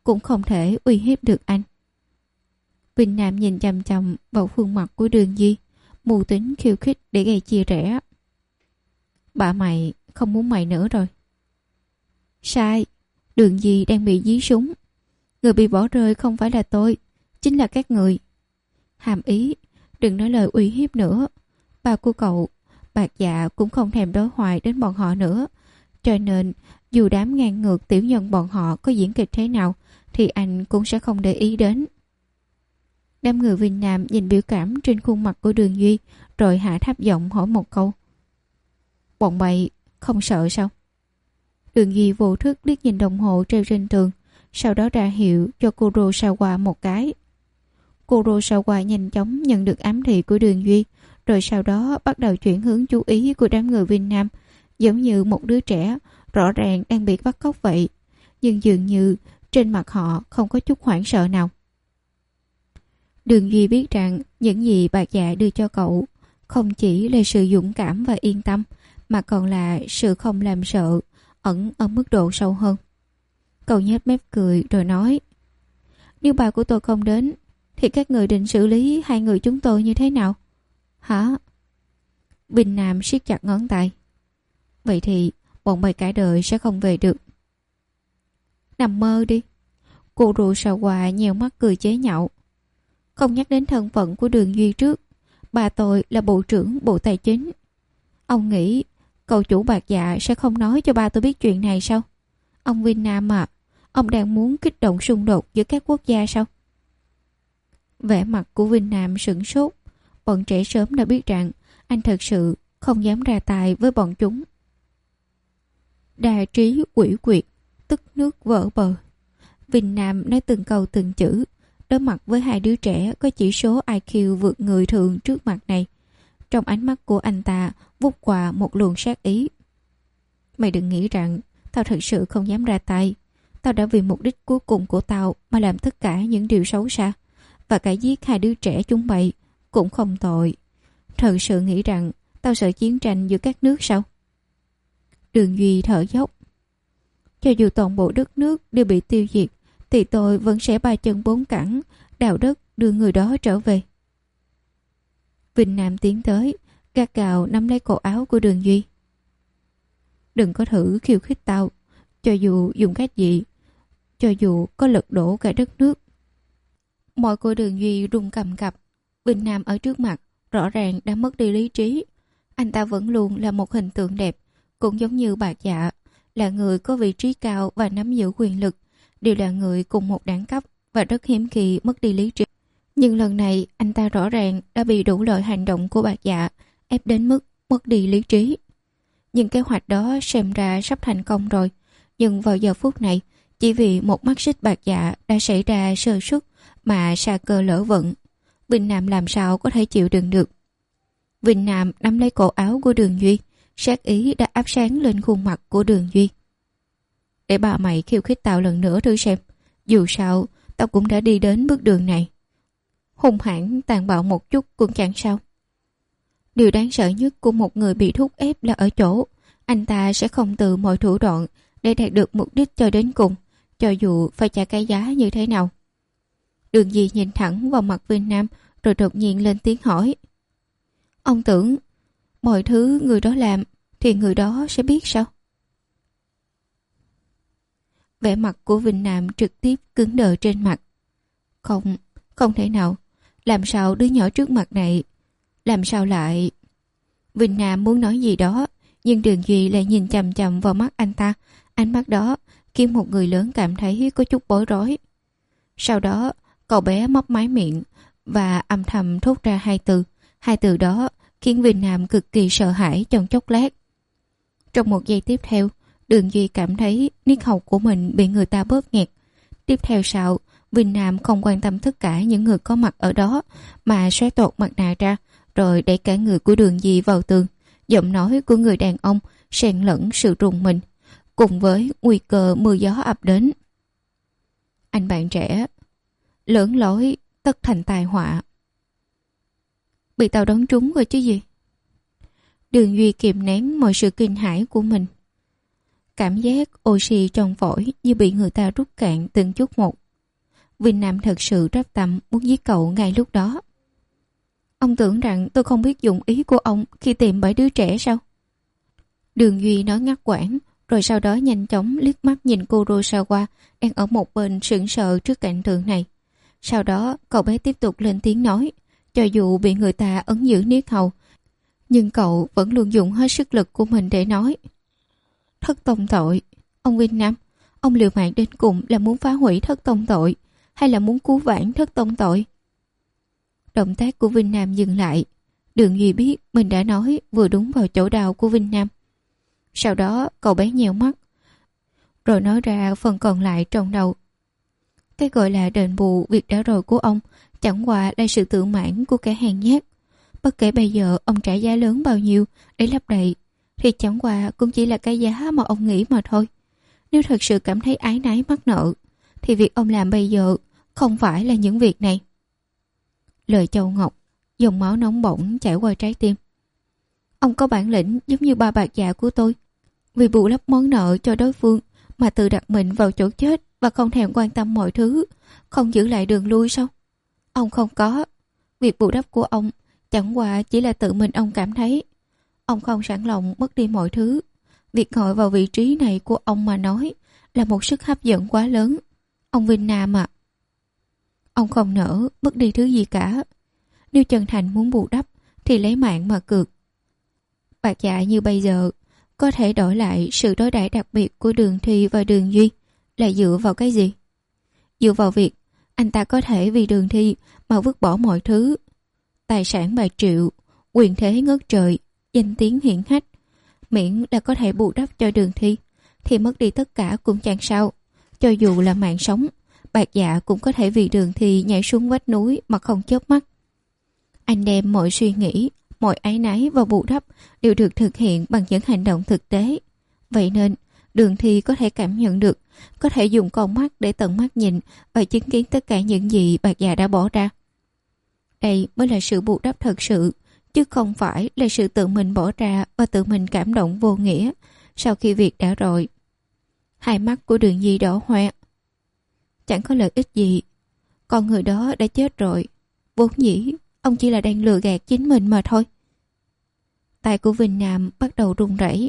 cũng không thể uy hiếp được anh. Vinh Nam nhìn chằm chằm vào khuôn mặt của Đường Duy, mù tính khiêu khích để gây chia rẽ. Bà mày không muốn mày nữa rồi. Sai, Đường Duy đang bị dí súng. Người bị bỏ rơi không phải là tôi, chính là các người. Hàm ý, đừng nói lời uy hiếp nữa. Ba của cậu, Bạc Dạ cũng không thèm đối hoài đến bọn họ nữa. Cho nên, dù đám ngang ngược tiểu nhân bọn họ có diễn kịch thế nào, thì anh cũng sẽ không để ý đến. Đám người Vinh Nam nhìn biểu cảm trên khuôn mặt của Đường Duy, rồi hạ thấp giọng hỏi một câu. Bọn bậy không sợ sao? Đường Duy vô thức liếc nhìn đồng hồ treo trên tường, sau đó ra hiệu cho Kurosawa một cái. Kurosawa nhanh chóng nhận được ám thị của Đường Duy, rồi sau đó bắt đầu chuyển hướng chú ý của đám người Vinh Nam, giống như một đứa trẻ rõ ràng đang bị bắt cóc vậy, nhưng dường như trên mặt họ không có chút hoảng sợ nào. Đường Duy biết rằng những gì Bạc Dạ đưa cho cậu không chỉ là sự dũng cảm và yên tâm, mà còn là sự không làm sợ, ẩn ở mức độ sâu hơn. Cậu nhếch mép cười rồi nói, nếu bà của tôi không đến, thì các người định xử lý hai người chúng tôi như thế nào? Hả? Bình Nam siết chặt ngón tay. Vậy thì bọn mày cả đời sẽ không về được. Nằm mơ đi. Kurosawa nhèo mắt cười chế nhạo. Không nhắc đến thân phận của Đường Duy trước, bà tôi là bộ trưởng Bộ Tài chính. Ông nghĩ cậu chủ Bạc Dạ sẽ không nói cho ba tôi biết chuyện này sao? Ông Vinh Nam à, ông đang muốn kích động xung đột giữa các quốc gia sao? Vẻ mặt của Vinh Nam sửng sốt. Bọn trẻ sớm đã biết rằng anh thật sự không dám ra tay với bọn chúng. Đa trí quỷ quyệt, tức nước vỡ bờ. Vinh Nam nói từng câu từng chữ, đối mặt với hai đứa trẻ có chỉ số i kiu vượt người thường trước mặt này. Trong ánh mắt của anh ta vút qua một luồng sát ý. Mày đừng nghĩ rằng tao thật sự không dám ra tay. Tao đã vì mục đích cuối cùng của tao mà làm tất cả những điều xấu xa, và cả giết hai đứa trẻ chúng bậy cũng không tội. Thật sự nghĩ rằng tao sợ chiến tranh giữa các nước sao? Đường Duy thở dốc. Cho dù toàn bộ đất nước đều bị tiêu diệt, thì tôi vẫn sẽ ba chân bốn cẳng đào đất đưa người đó trở về. Vinh Nam tiến tới, gắt gao nắm lấy cổ áo của Đường Duy. Đừng có thử khiêu khích tao, cho dù dùng cách gì, cho dù có lật đổ cả đất nước. Môi của Đường Duy run cầm cập. Vinh Nam ở trước mặt rõ ràng đã mất đi lý trí. Anh ta vẫn luôn là một hình tượng đẹp, cũng giống như Bạc Dạ, là người có vị trí cao và nắm giữ quyền lực, đều là người cùng một đẳng cấp và rất hiếm khi mất đi lý trí. Nhưng lần này anh ta rõ ràng đã bị đủ loại hành động của Bạc Dạ ép đến mức mất đi lý trí. Nhưng kế hoạch đó xem ra sắp thành công rồi. Nhưng vào giờ phút này, chỉ vì một mắt xích Bạc Dạ đã xảy ra sơ suất mà sa cơ lỡ vận, Vinh Nam làm sao có thể chịu đựng được. Vinh Nam nắm lấy cổ áo của Đường Duy, sát ý đã áp sáng lên khuôn mặt của Đường Duy. Để bà mày khiêu khích tao lần nữa thử xem. Dù sao, tao cũng đã đi đến bước đường này. Hung hãn tàn bạo một chút cũng chẳng sao. Điều đáng sợ nhất của một người bị thúc ép là ở chỗ anh ta sẽ không từ mọi thủ đoạn để đạt được mục đích cho đến cùng, cho dù phải trả cái giá như thế nào. Đường Duy nhìn thẳng vào mặt Vinh Nam rồi đột nhiên lên tiếng hỏi. Ông tưởng mọi thứ người đó làm thì người đó sẽ biết sao? Vẻ mặt của Vinh Nam trực tiếp cứng đờ trên mặt. Không, không thể nào. Làm sao đứa nhỏ trước mặt này, làm sao lại... Vinh Nam muốn nói gì đó, nhưng Đường Duy lại nhìn chằm chằm vào mắt anh ta. Ánh mắt đó khiến một người lớn cảm thấy có chút bối rối. Sau đó, cậu bé mấp máy miệng và âm thầm thốt ra hai từ. Hai từ đó khiến Vinh Nam cực kỳ sợ hãi trong chốc lát. Trong một giây tiếp theo, Đường Duy cảm thấy niết hầu của mình bị người ta bóp nghẹt. Tiếp theo sau, Vinh Nam không quan tâm tất cả những người có mặt ở đó, mà xóa tột mặt nạ ra, rồi đẩy cả người của Đường Duy vào tường. Giọng nói của người đàn ông xen lẫn sự rùng mình, cùng với nguy cơ mưa gió ập đến. Anh bạn trẻ, lỡn lối tất thành tai họa. Bị tao đón trúng rồi chứ gì? Đường Duy kìm nén mọi sự kinh hãi của mình. cảm giác oxy trong phổi như bị người ta rút cạn từng chút một. Vinh Nam thật sự rất tâm muốn giết cậu ngay lúc đó. Ông tưởng rằng tôi không biết dụng ý của ông khi tìm bảy đứa trẻ sao? Đường Duy nói ngắt quãng, rồi sau đó nhanh chóng liếc mắt nhìn Kurosawa đang ở một bên sững sờ trước cảnh tượng này. Sau đó cậu bé tiếp tục lên tiếng nói, cho dù bị người ta ấn giữ niết hầu, nhưng cậu vẫn luôn dùng hết sức lực của mình để nói. Thất tông tội, ông Vinh Nam, ông liều mạng đến cùng là muốn phá hủy thất tông tội, hay là muốn cứu vãn thất tông tội? Động tác của Vinh Nam dừng lại. Đường Duy biết mình đã nói vừa đúng vào chỗ đau của Vinh Nam. Sau đó cậu bé nhèo mắt, rồi nói ra phần còn lại trong đầu. Cái gọi là đền bù việc đã rồi của ông chẳng qua là sự tự mãn của kẻ hèn nhát. Bất kể bây giờ ông trả giá lớn bao nhiêu để lấp đầy, thì chẳng qua cũng chỉ là cái giá mà ông nghĩ mà thôi. Nếu thật sự cảm thấy áy náy mắc nợ, thì việc ông làm bây giờ không phải là những việc này. Lời Châu Ngọc, dòng máu nóng bỏng chảy qua trái tim. Ông có bản lĩnh giống như ba bạc dạ của tôi, vì bù lấp món nợ cho đối phương mà tự đặt mình vào chỗ chết và không thèm quan tâm mọi thứ, không giữ lại đường lui sao? Ông không có. Việc bù đắp của ông chẳng qua chỉ là tự mình ông cảm thấy. Ông không sẵn lòng mất đi mọi thứ. Việc ngồi vào vị trí này của ông mà nói là một sức hấp dẫn quá lớn. Ông Vinh Nam ạ. À, ông không nỡ mất đi thứ gì cả. Nếu chân thành muốn bù đắp thì lấy mạng mà cược. Bạc dạ như bây giờ có thể đổi lại sự đối đãi đặc biệt của Đường Thi và Đường Duy là dựa vào cái gì? Dựa vào việc anh ta có thể vì Đường Thi mà vứt bỏ mọi thứ. Tài sản bạc triệu, quyền thế ngất trời, danh tiếng hiển hách. Miễn là có thể bù đắp cho Đường Thi thì mất đi tất cả cũng chẳng sao. Cho dù là mạng sống, bạc dạ cũng có thể vì Đường Thi nhảy xuống vách núi mà không chớp mắt. Anh đem mọi suy nghĩ, mọi áy náy và bù đắp đều được thực hiện bằng những hành động thực tế. Vậy nên Đường Thi có thể cảm nhận được, có thể dùng con mắt để tận mắt nhìn và chứng kiến tất cả những gì bạc dạ đã bỏ ra. Đây mới là sự bù đắp thật sự, chứ không phải là sự tự mình bỏ ra và tự mình cảm động vô nghĩa sau khi việc đã rồi. Hai mắt của Đường Di đỏ hoe. Chẳng có lợi ích gì. Con người đó đã chết rồi. Vốn dĩ ông chỉ là đang lừa gạt chính mình mà thôi. Tay của Vinh Nam bắt đầu run rẩy.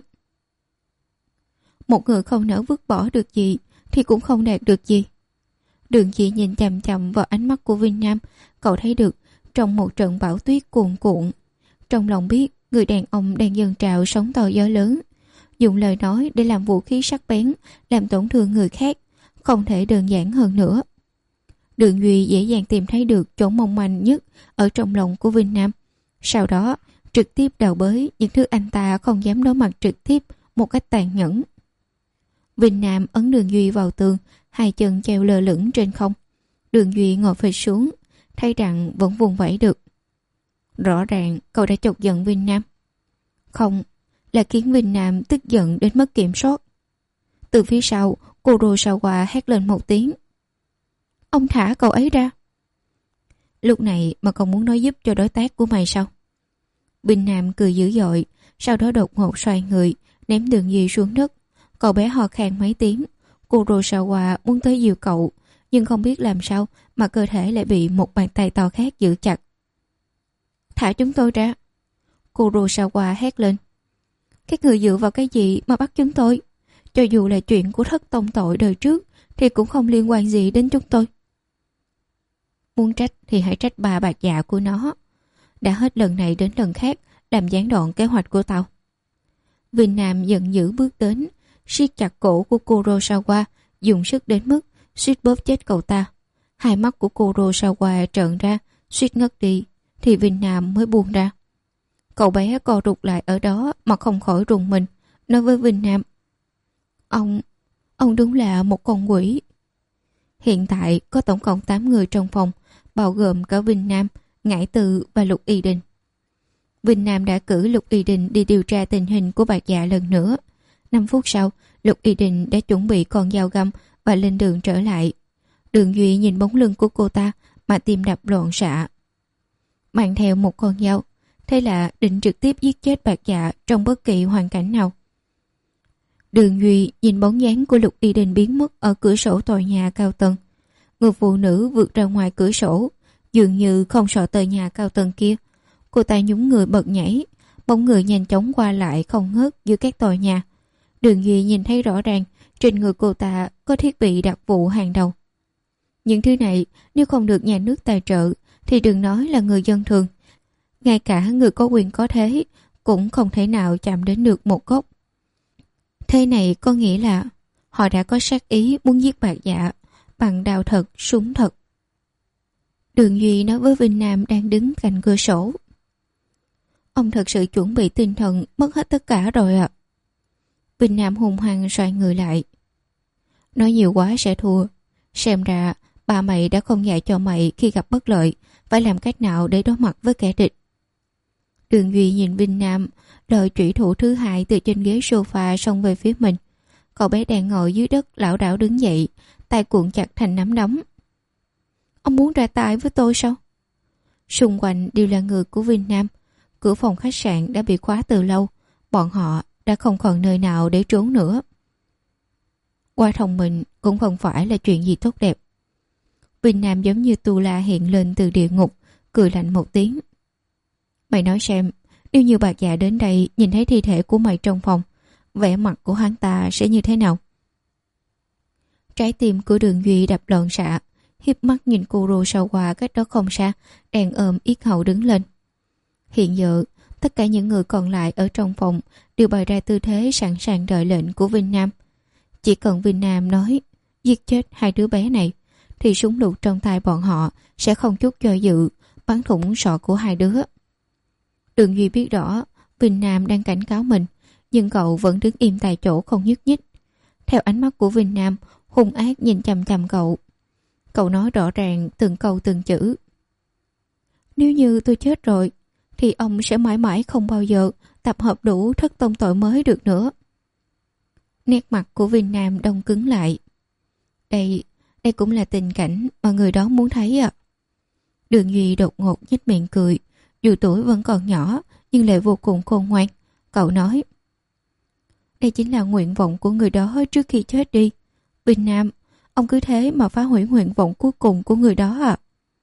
Một người không nỡ vứt bỏ được gì thì cũng không đạt được gì. Đường Di nhìn chằm chằm vào ánh mắt của Vinh Nam. Cậu thấy được trong một trận bão tuyết cuồn cuộn, trong lòng biết người đàn ông đang dâng trào sóng to gió lớn, dùng lời nói để làm vũ khí sắc bén, làm tổn thương người khác, không thể đơn giản hơn nữa. Đường Duy dễ dàng tìm thấy được chỗ mong manh nhất ở trong lòng của Vinh Nam, sau đó trực tiếp đào bới những thứ anh ta không dám đối mặt trực tiếp một cách tàn nhẫn. Vinh Nam ấn Đường Duy vào tường, hai chân treo lơ lửng trên không. Đường Duy ngồi phịch xuống, thấy rằng vẫn vùng vẫy được. Rõ ràng cậu đã chọc giận Vinh Nam. Không, là khiến Vinh Nam tức giận đến mất kiểm soát. Từ phía sau, Kurosawa hét lên một tiếng. Ông thả cậu ấy ra. Lúc này mà còn muốn nói giúp cho đối tác của mày sao? Vinh Nam cười dữ dội, sau đó đột ngột xoay người, ném Đường Duy xuống đất. Cậu bé ho khan mấy tiếng. Kurosawa muốn tới dìu cậu, nhưng không biết làm sao mà cơ thể lại bị một bàn tay to khác giữ chặt. Thả chúng tôi ra. Kurosawa hét lên. Các người dựa vào cái gì mà bắt chúng tôi? Cho dù là chuyện của thất tông tội đời trước thì cũng không liên quan gì đến chúng tôi. Muốn trách thì hãy trách bà bạc dạ của nó. Đã hết lần này đến lần khác làm gián đoạn kế hoạch của tao. Vinh Nam giận dữ bước đến, siết chặt cổ của Kurosawa, dùng sức đến mức suýt bóp chết cậu ta. Hai mắt của Kurosawa trợn ra, suýt ngất đi, thì Vinh Nam mới buông ra. Cậu bé co rụt lại ở đó mà không khỏi rùng mình, nói với Vinh Nam. Ông, ông đúng là một con quỷ. Hiện tại có tổng cộng tám người trong phòng, bao gồm cả Vinh Nam, Ngải Từ và Lục Y Đình. Vinh Nam đã cử Lục Y Đình đi điều tra tình hình của bạc dạ lần nữa. Năm phút sau, Lục Y Đình đã chuẩn bị con dao găm và lên đường trở lại. Đường Duy nhìn bóng lưng của cô ta mà tim đập loạn xạ. Mang theo một con dao, thế là định trực tiếp giết chết bạc dạ trong bất kỳ hoàn cảnh nào. Đường Duy nhìn bóng dáng của Lục Y Đình biến mất ở cửa sổ tòa nhà cao tầng. Người phụ nữ vượt ra ngoài cửa sổ, dường như không sợ tòa nhà cao tầng kia. Cô ta nhún người bật nhảy, bóng người nhanh chóng qua lại không ngớt giữa các tòa nhà. Đường Duy nhìn thấy rõ ràng trên người cô ta có thiết bị đặc vụ hàng đầu. Những thứ này nếu không được nhà nước tài trợ thì đừng nói là người dân thường, ngay cả người có quyền có thế cũng không thể nào chạm đến được một gốc. Thế này có nghĩa là họ đã có sát ý muốn giết Bạc Dạ bằng đao thật, súng thật. Đường Duy nói với Vinh Nam đang đứng cạnh cửa sổ. Ông thật sự chuẩn bị tinh thần mất hết tất cả rồi ạ. À. Vinh Nam hung hăng xoay người lại. Nói nhiều quá sẽ thua. Xem ra bà mày đã không dạy cho mày khi gặp bất lợi phải làm cách nào để đối mặt với kẻ địch. Đường Duy nhìn Vinh Nam, đợi trụy thủ thứ hai từ trên ghế sofa xông về phía mình. Cậu bé đang ngồi dưới đất lảo đảo đứng dậy, tay cuộn chặt thành nắm đấm. Ông muốn ra tay với tôi sao? Xung quanh đều là người của Vinh Nam. Cửa phòng khách sạn đã bị khóa từ lâu. Bọn họ đã không còn nơi nào để trốn nữa. Qua thông minh cũng không phải là chuyện gì tốt đẹp. Vinh Nam giống như tu la hiện lên từ địa ngục, cười lạnh một tiếng. Mày nói xem, nếu như Bạc Dạ đến đây nhìn thấy thi thể của mày trong phòng, vẻ mặt của hắn ta sẽ như thế nào? Trái tim của Đường Duy đập loạn xạ, hiếp mắt nhìn cô rô sau qua cách đó không xa, đang ôm yết hầu đứng lên. Hiện giờ, tất cả những người còn lại ở trong phòng đều bày ra tư thế sẵn sàng đợi lệnh của Vinh Nam. Chỉ cần Vinh Nam nói giết chết hai đứa bé này, thì súng lục trong tay bọn họ sẽ không chút do dự bắn thủng sọ của hai đứa. Đường Duy biết rõ Vinh Nam đang cảnh cáo mình, nhưng cậu vẫn đứng im tại chỗ không nhúc nhích. Theo ánh mắt của Vinh Nam hung ác nhìn chằm chằm cậu. Cậu nói rõ ràng từng câu từng chữ. Nếu như tôi chết rồi thì ông sẽ mãi mãi không bao giờ tập hợp đủ thất tông tội mới được nữa. Nét mặt của Vinh Nam đông cứng lại. Đây, đây cũng là tình cảnh mà người đó muốn thấy à. Đường Duy đột ngột nhếch miệng cười. Dù tuổi vẫn còn nhỏ nhưng lại vô cùng khôn ngoan. Cậu nói, đây chính là nguyện vọng của người đó trước khi chết đi. Vinh Nam, ông cứ thế mà phá hủy nguyện vọng cuối cùng của người đó à?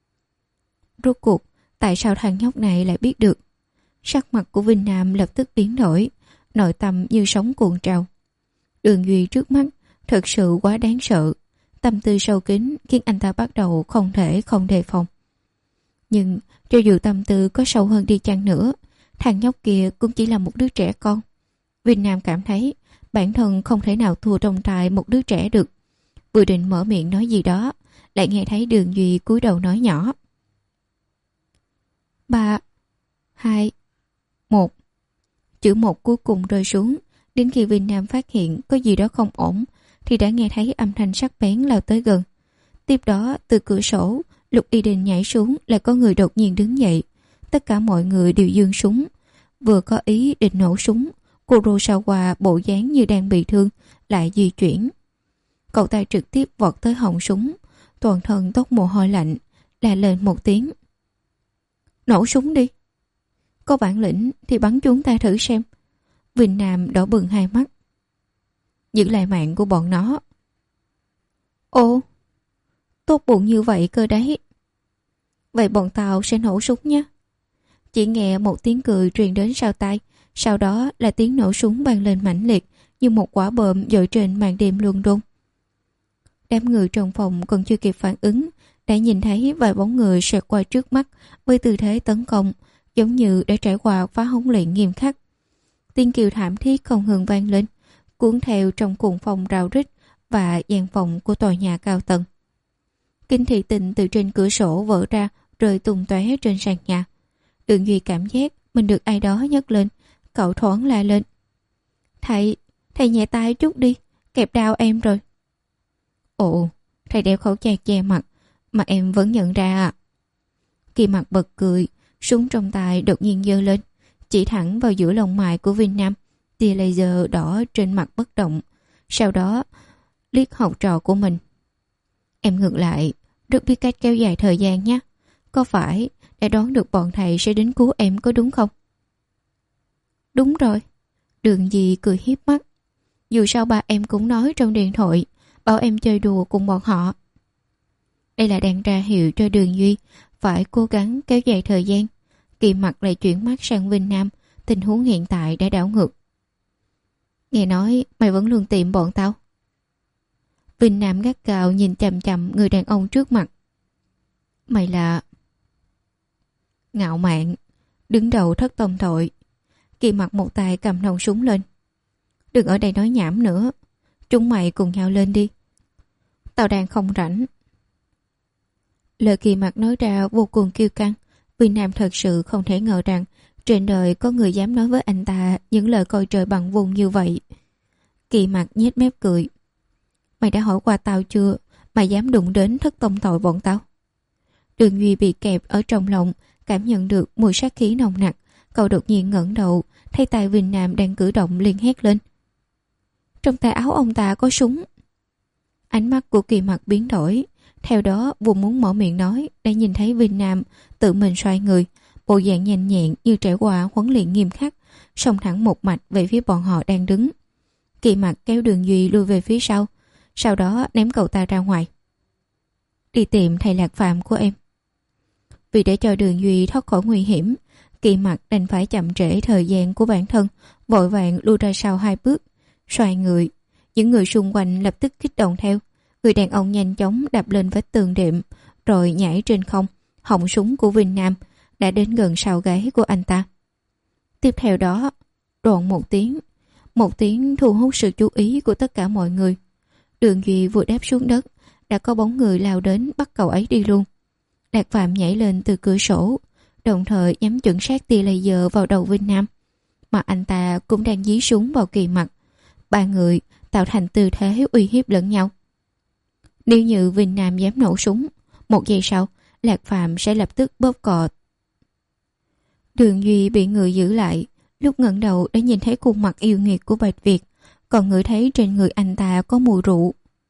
Rốt cuộc, tại sao thằng nhóc này lại biết được? Sắc mặt của Vinh Nam lập tức biến đổi, nội tâm như sóng cuộn trào. Đường Duy trước mắt thật sự quá đáng sợ. Tâm tư sâu kín khiến anh ta bắt đầu không thể không đề phòng. Nhưng cho dù tâm tư có sâu hơn đi chăng nữa, thằng nhóc kia cũng chỉ là một đứa trẻ con. Vinh Nam cảm thấy bản thân không thể nào thua trong tay một đứa trẻ được. Vừa định mở miệng nói gì đó, lại nghe thấy Đường Duy cúi đầu nói nhỏ. Ba, hai, một. Chữ một cuối cùng rơi xuống. Đến khi Vinh Nam phát hiện có gì đó không ổn thì đã nghe thấy âm thanh sắc bén lao tới gần. Tiếp đó từ cửa sổ, Lục Y Đình nhảy xuống, lại có người đột nhiên đứng dậy. Tất cả mọi người đều giương súng, vừa có ý định nổ súng. Kurosawa bộ dáng như đang bị thương lại di chuyển. Cậu ta trực tiếp vọt tới họng súng, toàn thân toát mồ hôi lạnh, la lên một tiếng. Nổ súng đi. Có bản lĩnh thì bắn chúng ta thử xem. Vinh Nam đỏ bừng hai mắt. Giữ lại mạng của bọn nó. Ồ, tốt bụng như vậy cơ đấy. Vậy bọn tao sẽ nổ súng nhé. Chỉ nghe một tiếng cười truyền đến sau tai, sau đó là tiếng nổ súng vang lên mãnh liệt như một quả bom dội trên màn đêm luân đôn. Đám người trong phòng còn chưa kịp phản ứng đã nhìn thấy vài bóng người xẹt qua trước mắt với tư thế tấn công, giống như đã trải qua phá huấn luyện nghiêm khắc. Tiếng kêu thảm thiết không ngừng vang lên, cuốn theo trong cuồng phong rào rít và gian phòng của tòa nhà cao tầng. Kính thị tình từ trên cửa sổ vỡ ra, rơi tung tóe trên sàn nhà. Đường Duy cảm giác mình được ai đó nhấc lên, cậu thoáng la lên. Thầy, thầy nhẹ tay chút đi, kẹp đau em rồi. Ồ, thầy đeo khẩu trang che mặt, mà em vẫn nhận ra à. Kỳ Mặt bật cười, súng trong tay đột nhiên giơ lên, chỉ thẳng vào giữa lông mày của Vinh Nam. Tia laser đỏ trên mặt bất động, sau đó liếc học trò của mình. Em ngược lại, rất biết cách kéo dài thời gian nhé. Có phải đã đoán được bọn thầy sẽ đến cứu em có đúng không? Đúng rồi. Đường Di cười hiếp mắt. Dù sao ba em cũng nói trong điện thoại, bảo em chơi đùa cùng bọn họ. Đây là đang ra hiệu cho Đường Duy phải cố gắng kéo dài thời gian. Kỳ Mặc lại chuyển mắt sang Vinh Nam, tình huống hiện tại đã đảo ngược. Nghe nói mày vẫn luôn tìm bọn tao. Vinh Nam gắt gao nhìn chằm chằm người đàn ông trước mặt. Mày là ngạo mạn, đứng đầu thất tông tội. Kỳ Mặc một tay cầm nòng súng lên. Đừng ở đây nói nhảm nữa, chúng mày cùng nhau lên đi. Tao đang không rảnh. Lời Kỳ Mặc nói ra vô cùng kiêu căng. Vinh Nam thật sự không thể ngờ rằng trên đời có người dám nói với anh ta những lời coi trời bằng vùng như vậy. Kỳ Mặc nhếch mép cười. Mày đã hỏi qua tao chưa? Mày dám đụng đến thất tông tội bọn tao? Đường Duy bị kẹp ở trong lòng, cảm nhận được mùi sát khí nồng nặc. Cậu đột nhiên ngẩng đầu, thấy tay Vinh Nam đang cử động, liền hét lên. Trong tay áo ông ta có súng. Ánh mắt của Kỳ Mặc biến đổi. Theo đó vừa muốn mở miệng nói, đã nhìn thấy Vinh Nam tự mình xoay người, bộ dạng nhanh nhẹn như trải qua huấn luyện nghiêm khắc, xông thẳng một mạch về phía bọn họ đang đứng. Kỳ Mặc kéo Đường Duy lui về phía sau, sau đó ném cậu ta ra ngoài. Đi tìm thầy Lạc Phạm của em. Vì để cho Đường Duy thoát khỏi nguy hiểm, Kỳ Mặc đành phải chậm trễ thời gian của bản thân, vội vàng lui ra sau hai bước, xoay người. Những người xung quanh lập tức kích động theo. Người đàn ông nhanh chóng đạp lên vách tường đệm, rồi nhảy trên không. Họng súng của Vinh Nam đã đến gần sau gáy của anh ta. Tiếp theo đó, đoạn một tiếng, một tiếng thu hút sự chú ý của tất cả mọi người. Đường Duy vừa đáp xuống đất, đã có bóng người lao đến bắt cậu ấy đi luôn. Lạc Phạm nhảy lên từ cửa sổ, đồng thời nhắm chuẩn xác tia laser vào đầu Vinh Nam, mà anh ta cũng đang dí súng vào Kỳ Mặc. Ba người tạo thành tư thế uy hiếp lẫn nhau. Nếu như Vinh Nam dám nổ súng, một giây sau, Lạc Phạm sẽ lập tức bóp cò. Đường Duy bị người giữ lại, lúc ngẩng đầu đã nhìn thấy khuôn mặt yêu nghiệt của Bạch Việt, còn ngửi thấy trên người anh ta có mùi rượu.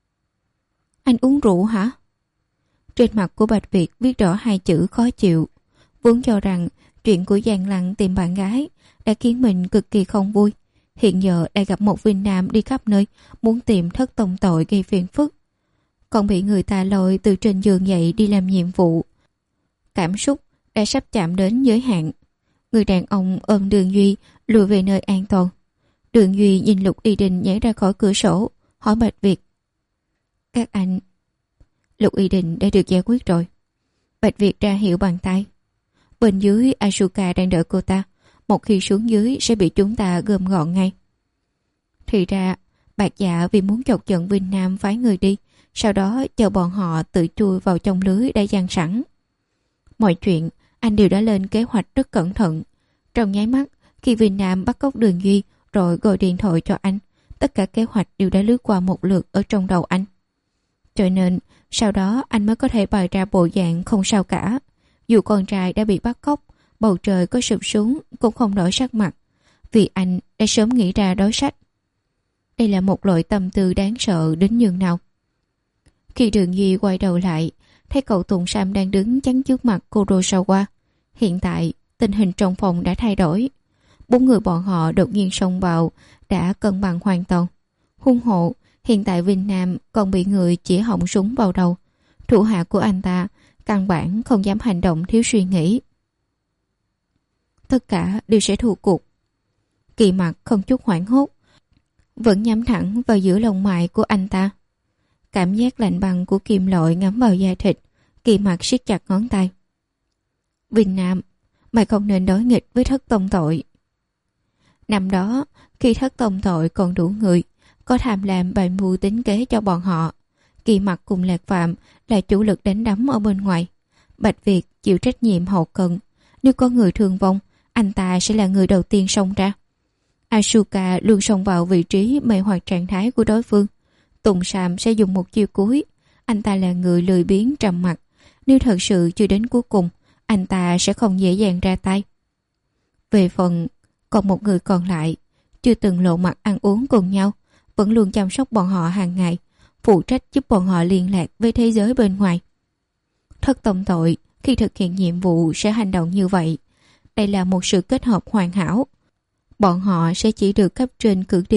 Anh uống rượu hả? Trên mặt của Bạch Việt viết rõ hai chữ khó chịu. Vốn cho rằng chuyện của Giang Lăng tìm bạn gái đã khiến mình cực kỳ không vui. Hiện giờ đã gặp một Vinh Nam đi khắp nơi, muốn tìm thất tông tội gây phiền phức, còn bị người ta lôi từ trên giường dậy đi làm nhiệm vụ. Cảm xúc đã sắp chạm đến giới hạn. Người đàn ông ôm Đường Duy lùi về nơi an toàn. Đường Duy nhìn Lục Y Đình nhảy ra khỏi cửa sổ, hỏi Bạch Việt. Các anh... Lục Y Đình đã được giải quyết rồi. Bạch Việt ra hiệu bằng tay. Bên dưới Asuka đang đợi cô ta. Một khi xuống dưới sẽ bị chúng ta gom gọn ngay. Thì ra Bạch Dạ vì muốn chọc giận Vinh Nam phái người đi, sau đó chờ bọn họ tự chui vào trong lưới đã dang sẵn. Mọi chuyện anh đều đã lên kế hoạch rất cẩn thận. Trong nháy mắt khi Vinh Nam bắt cóc Đường Duy rồi gọi điện thoại cho anh, tất cả kế hoạch đều đã lướt qua một lượt ở trong đầu anh. Cho nên sau đó anh mới có thể bày ra bộ dạng không sao cả. Dù con trai đã bị bắt cóc, bầu trời có sụp xuống cũng không đổi sắc mặt, vì anh đã sớm nghĩ ra đối sách. Đây là một loại tâm tư đáng sợ đến nhường nào. Khi Đường Duy quay đầu lại, thấy cậu Tùng Sam đang đứng chắn trước mặt Kurosawa. Hiện tại tình hình trong phòng đã thay đổi. Bốn người bọn họ đột nhiên xông vào đã cân bằng hoàn toàn. Hung hộ, hiện tại Vinh Nam còn bị người chỉ họng súng vào đầu. Thủ hạ của anh ta căn bản không dám hành động thiếu suy nghĩ. Tất cả đều sẽ thua cuộc. Kỳ Mặc không chút hoảng hốt, vẫn nhắm thẳng vào giữa lông mày của anh ta. Cảm giác lạnh băng của kim loại ngấm vào da thịt. Kỳ Mặc siết chặt ngón tay. Vinh Nam, mày không nên đối nghịch với thất tông tội. Năm đó, khi thất tông tội còn đủ người, có tham lam bày mưu tính kế cho bọn họ. Kỳ Mặc cùng Lạc Phạm là chủ lực đánh đấm ở bên ngoài. Bạch Việt chịu trách nhiệm hậu cần. Nếu có người thương vong, anh ta sẽ là người đầu tiên xông ra. Asuka luôn xông vào vị trí mê hoặc trạng thái của đối phương. Tùng Sam sẽ dùng một chiêu cuối. Anh ta là người lười biếng trầm mặc. Nếu thật sự chưa đến cuối cùng, anh ta sẽ không dễ dàng ra tay. Về phần còn một người còn lại, chưa từng lộ mặt ăn uống cùng nhau, vẫn luôn chăm sóc bọn họ hàng ngày, phụ trách giúp bọn họ liên lạc với thế giới bên ngoài. Thất tông tội khi thực hiện nhiệm vụ sẽ hành động như vậy. Đây là một sự kết hợp hoàn hảo. Bọn họ sẽ chỉ được cấp trên cử đi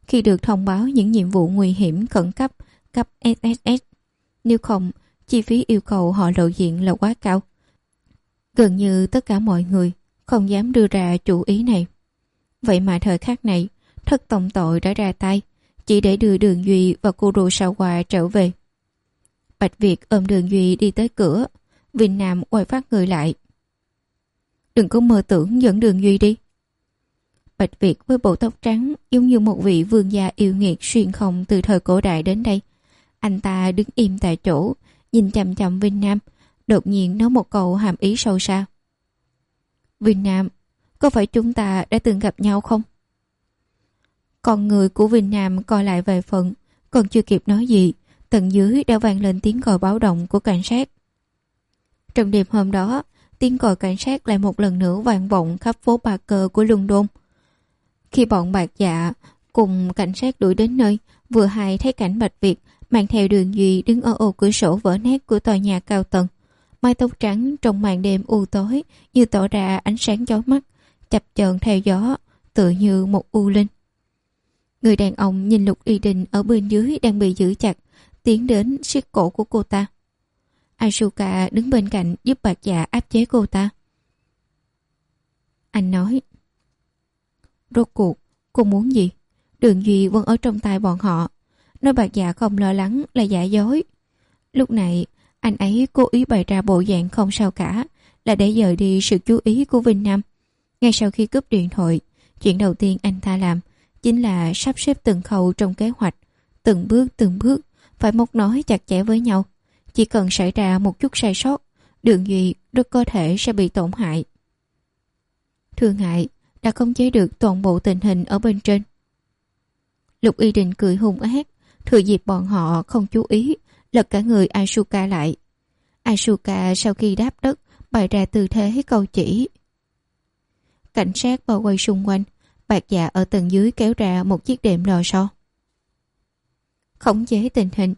khi được thông báo những nhiệm vụ nguy hiểm khẩn cấp cấp ét ét ét. Nếu không, chi phí yêu cầu họ lộ diện là quá cao. Gần như tất cả mọi người không dám đưa ra chủ ý này. Vậy mà thời khắc này, thất tổng tội đã ra tay, chỉ để đưa Đường Duy và Kurosawa trở về. Bạch Việt ôm Đường Duy đi tới cửa, Vinh Nam quay phát người lại. Đừng có mơ tưởng dẫn Đường Duy đi. Bạch Việt với bộ tóc trắng giống như một vị vương gia yêu nghiệt xuyên không từ thời cổ đại đến đây. Anh ta đứng im tại chỗ, nhìn chằm chằm Vinh Nam, đột nhiên nói một câu hàm ý sâu xa. Vinh Nam, có phải chúng ta đã từng gặp nhau không? Con người của Vinh Nam coi lại vài phần, còn chưa kịp nói gì, tầng dưới đã vang lên tiếng còi báo động của cảnh sát. Trong đêm hôm đó, tiếng còi cảnh sát lại một lần nữa vang vọng khắp phố Ba Cơ của London. Khi bọn Bạc Dạ cùng cảnh sát đuổi đến nơi, vừa hay thấy cảnh Bạch Việt mang theo Đường Duy đứng ở ô cửa sổ vỡ nát của tòa nhà cao tầng. Mái tóc trắng trong màn đêm u tối như tỏ ra ánh sáng chói mắt, chập chờn theo gió, tựa như một u linh. Người đàn ông nhìn Lục Y Đình ở bên dưới đang bị giữ chặt, tiến đến siết cổ của cô ta. Asuka đứng bên cạnh giúp Bạc Dạ áp chế cô ta. Anh nói, rốt cuộc cô muốn gì? Đường Duy vẫn ở trong tay bọn họ. Nói Bạc Dạ không lo lắng là giả dối. Lúc này anh ấy cố ý bày ra bộ dạng không sao cả, là để dời đi sự chú ý của Vinh Nam. Ngay sau khi cúp điện thoại, chuyện đầu tiên anh ta làm chính là sắp xếp từng khâu trong kế hoạch, từng bước từng bước phải móc nối chặt chẽ với nhau. Chỉ cần xảy ra một chút sai sót, Đường Duy rất có thể sẽ bị tổn hại. Thương hại đã khống chế được toàn bộ tình hình ở bên trên. Lục Y Đình cười hung ác, thừa dịp bọn họ không chú ý, lật cả người Asuka lại. Asuka sau khi đáp đất bày ra tư thế câu chỉ. Cảnh sát bao quanh xung quanh, Bạc Dạ ở tầng dưới kéo ra một chiếc đệm lò xo. Khống chế tình hình.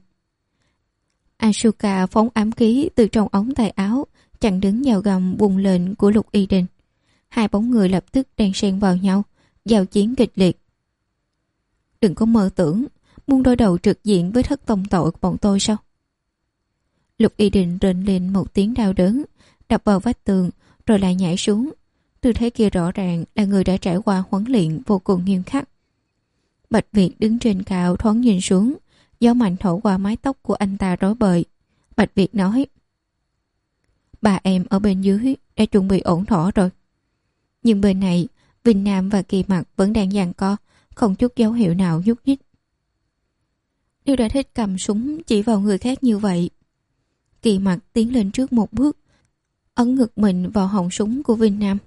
Asuka phóng ám khí từ trong ống tay áo, chặn đứng vào gầm bùng lên của Lục Y Đình. Hai bóng người lập tức đan xen vào nhau, giao chiến kịch liệt. Đừng có mơ tưởng muốn đối đầu trực diện với thất tông tội của bọn tôi sao? Lục Y Đình rên lên một tiếng đau đớn, đập vào vách tường rồi lại nhảy xuống. Tư thế kia rõ ràng là người đã trải qua huấn luyện vô cùng nghiêm khắc. Bạch Việt đứng trên cao thoáng nhìn xuống, gió mạnh thổi qua mái tóc của anh ta rối bời. Bạch Việt nói, bà em ở bên dưới đã chuẩn bị ổn thỏa rồi. Nhưng bên này, Vinh Nam và Kỳ Mặc vẫn đang giằng co, không chút dấu hiệu nào nhúc nhích. Nếu đã thích cầm súng chỉ vào người khác như vậy. Kỳ Mặc tiến lên trước một bước, ấn ngực mình vào họng súng của Vinh Nam.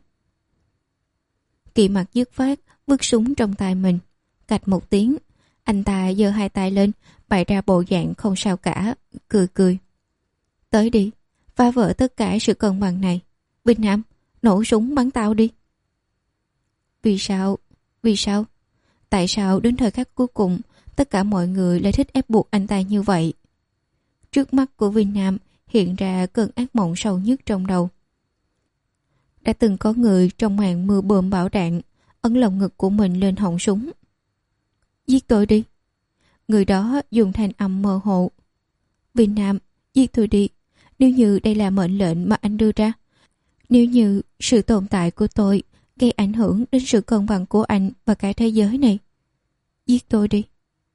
Kỳ Mặc dứt khoát vứt súng trong tay mình, cạch một tiếng, anh ta giơ hai tay lên, bày ra bộ dạng không sao cả, cười cười. Tới đi, phá vỡ tất cả sự cân bằng này. Vinh Nam, nổ súng bắn tao đi. Vì sao? Vì sao? Tại sao đến thời khắc cuối cùng tất cả mọi người lại thích ép buộc anh ta như vậy? Trước mắt của Vinh Nam hiện ra cơn ác mộng sâu nhất trong đầu. Đã từng có người trong màn mưa bom bão đạn ấn lồng ngực của mình lên họng súng. Giết tôi đi. Người đó dùng thanh âm mơ hồ. Vinh Nam, giết tôi đi. Nếu như đây là mệnh lệnh mà anh đưa ra, nếu như sự tồn tại của tôi gây ảnh hưởng đến sự cân bằng của anh và cả thế giới này, giết tôi đi.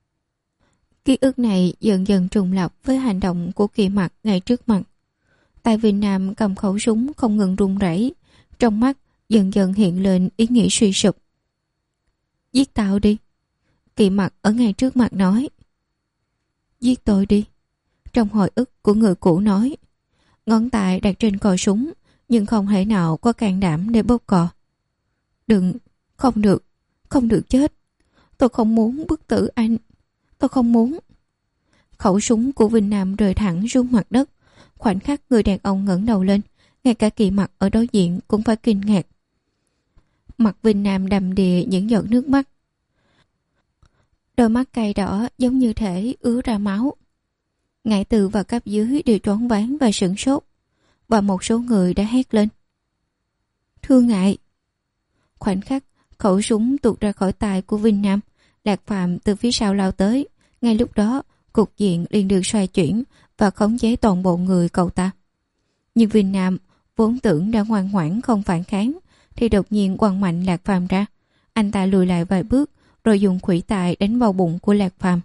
Ký ức này dần dần trùng lặp với hành động của Kỳ Mặc ngay trước mặt. Tay Vinh Nam cầm khẩu súng không ngừng run rẩy, trong mắt dần dần hiện lên ý nghĩ suy sụp. Giết tao đi. Kỳ Mặc ở ngay trước mặt nói. Giết tôi đi. Trong hồi ức của người cũ nói. Ngón tay đặt trên cò súng, nhưng không thể nào có can đảm để bóp cò. Đừng, không được, không được chết. Tôi không muốn bức tử anh. Tôi không muốn. Khẩu súng của Vinh Nam rơi thẳng xuống mặt đất. Khoảnh khắc người đàn ông ngẩng đầu lên, ngay cả Kỳ Mặc ở đối diện cũng phải kinh ngạc. Mặt Vinh Nam đầm đìa những giọt nước mắt. Đôi mắt cay đỏ giống như thể ứa ra máu. Ngải Từ và cấp dưới đều choáng váng và sửng sốt, và một số người đã hét lên. Thưa ngại. Khoảnh khắc khẩu súng tuột ra khỏi tay của Vinh Nam, Lạc Phàm từ phía sau lao tới. Ngay lúc đó, cục diện liền được xoay chuyển và khống chế toàn bộ người cậu ta. Nhưng Vinh Nam vốn tưởng đã ngoan ngoãn không phản kháng, thì đột nhiên quăng mạnh Lạc Phàm ra. Anh ta lùi lại vài bước, rồi dùng khuỷu tay đánh vào bụng của Lạc Phàm.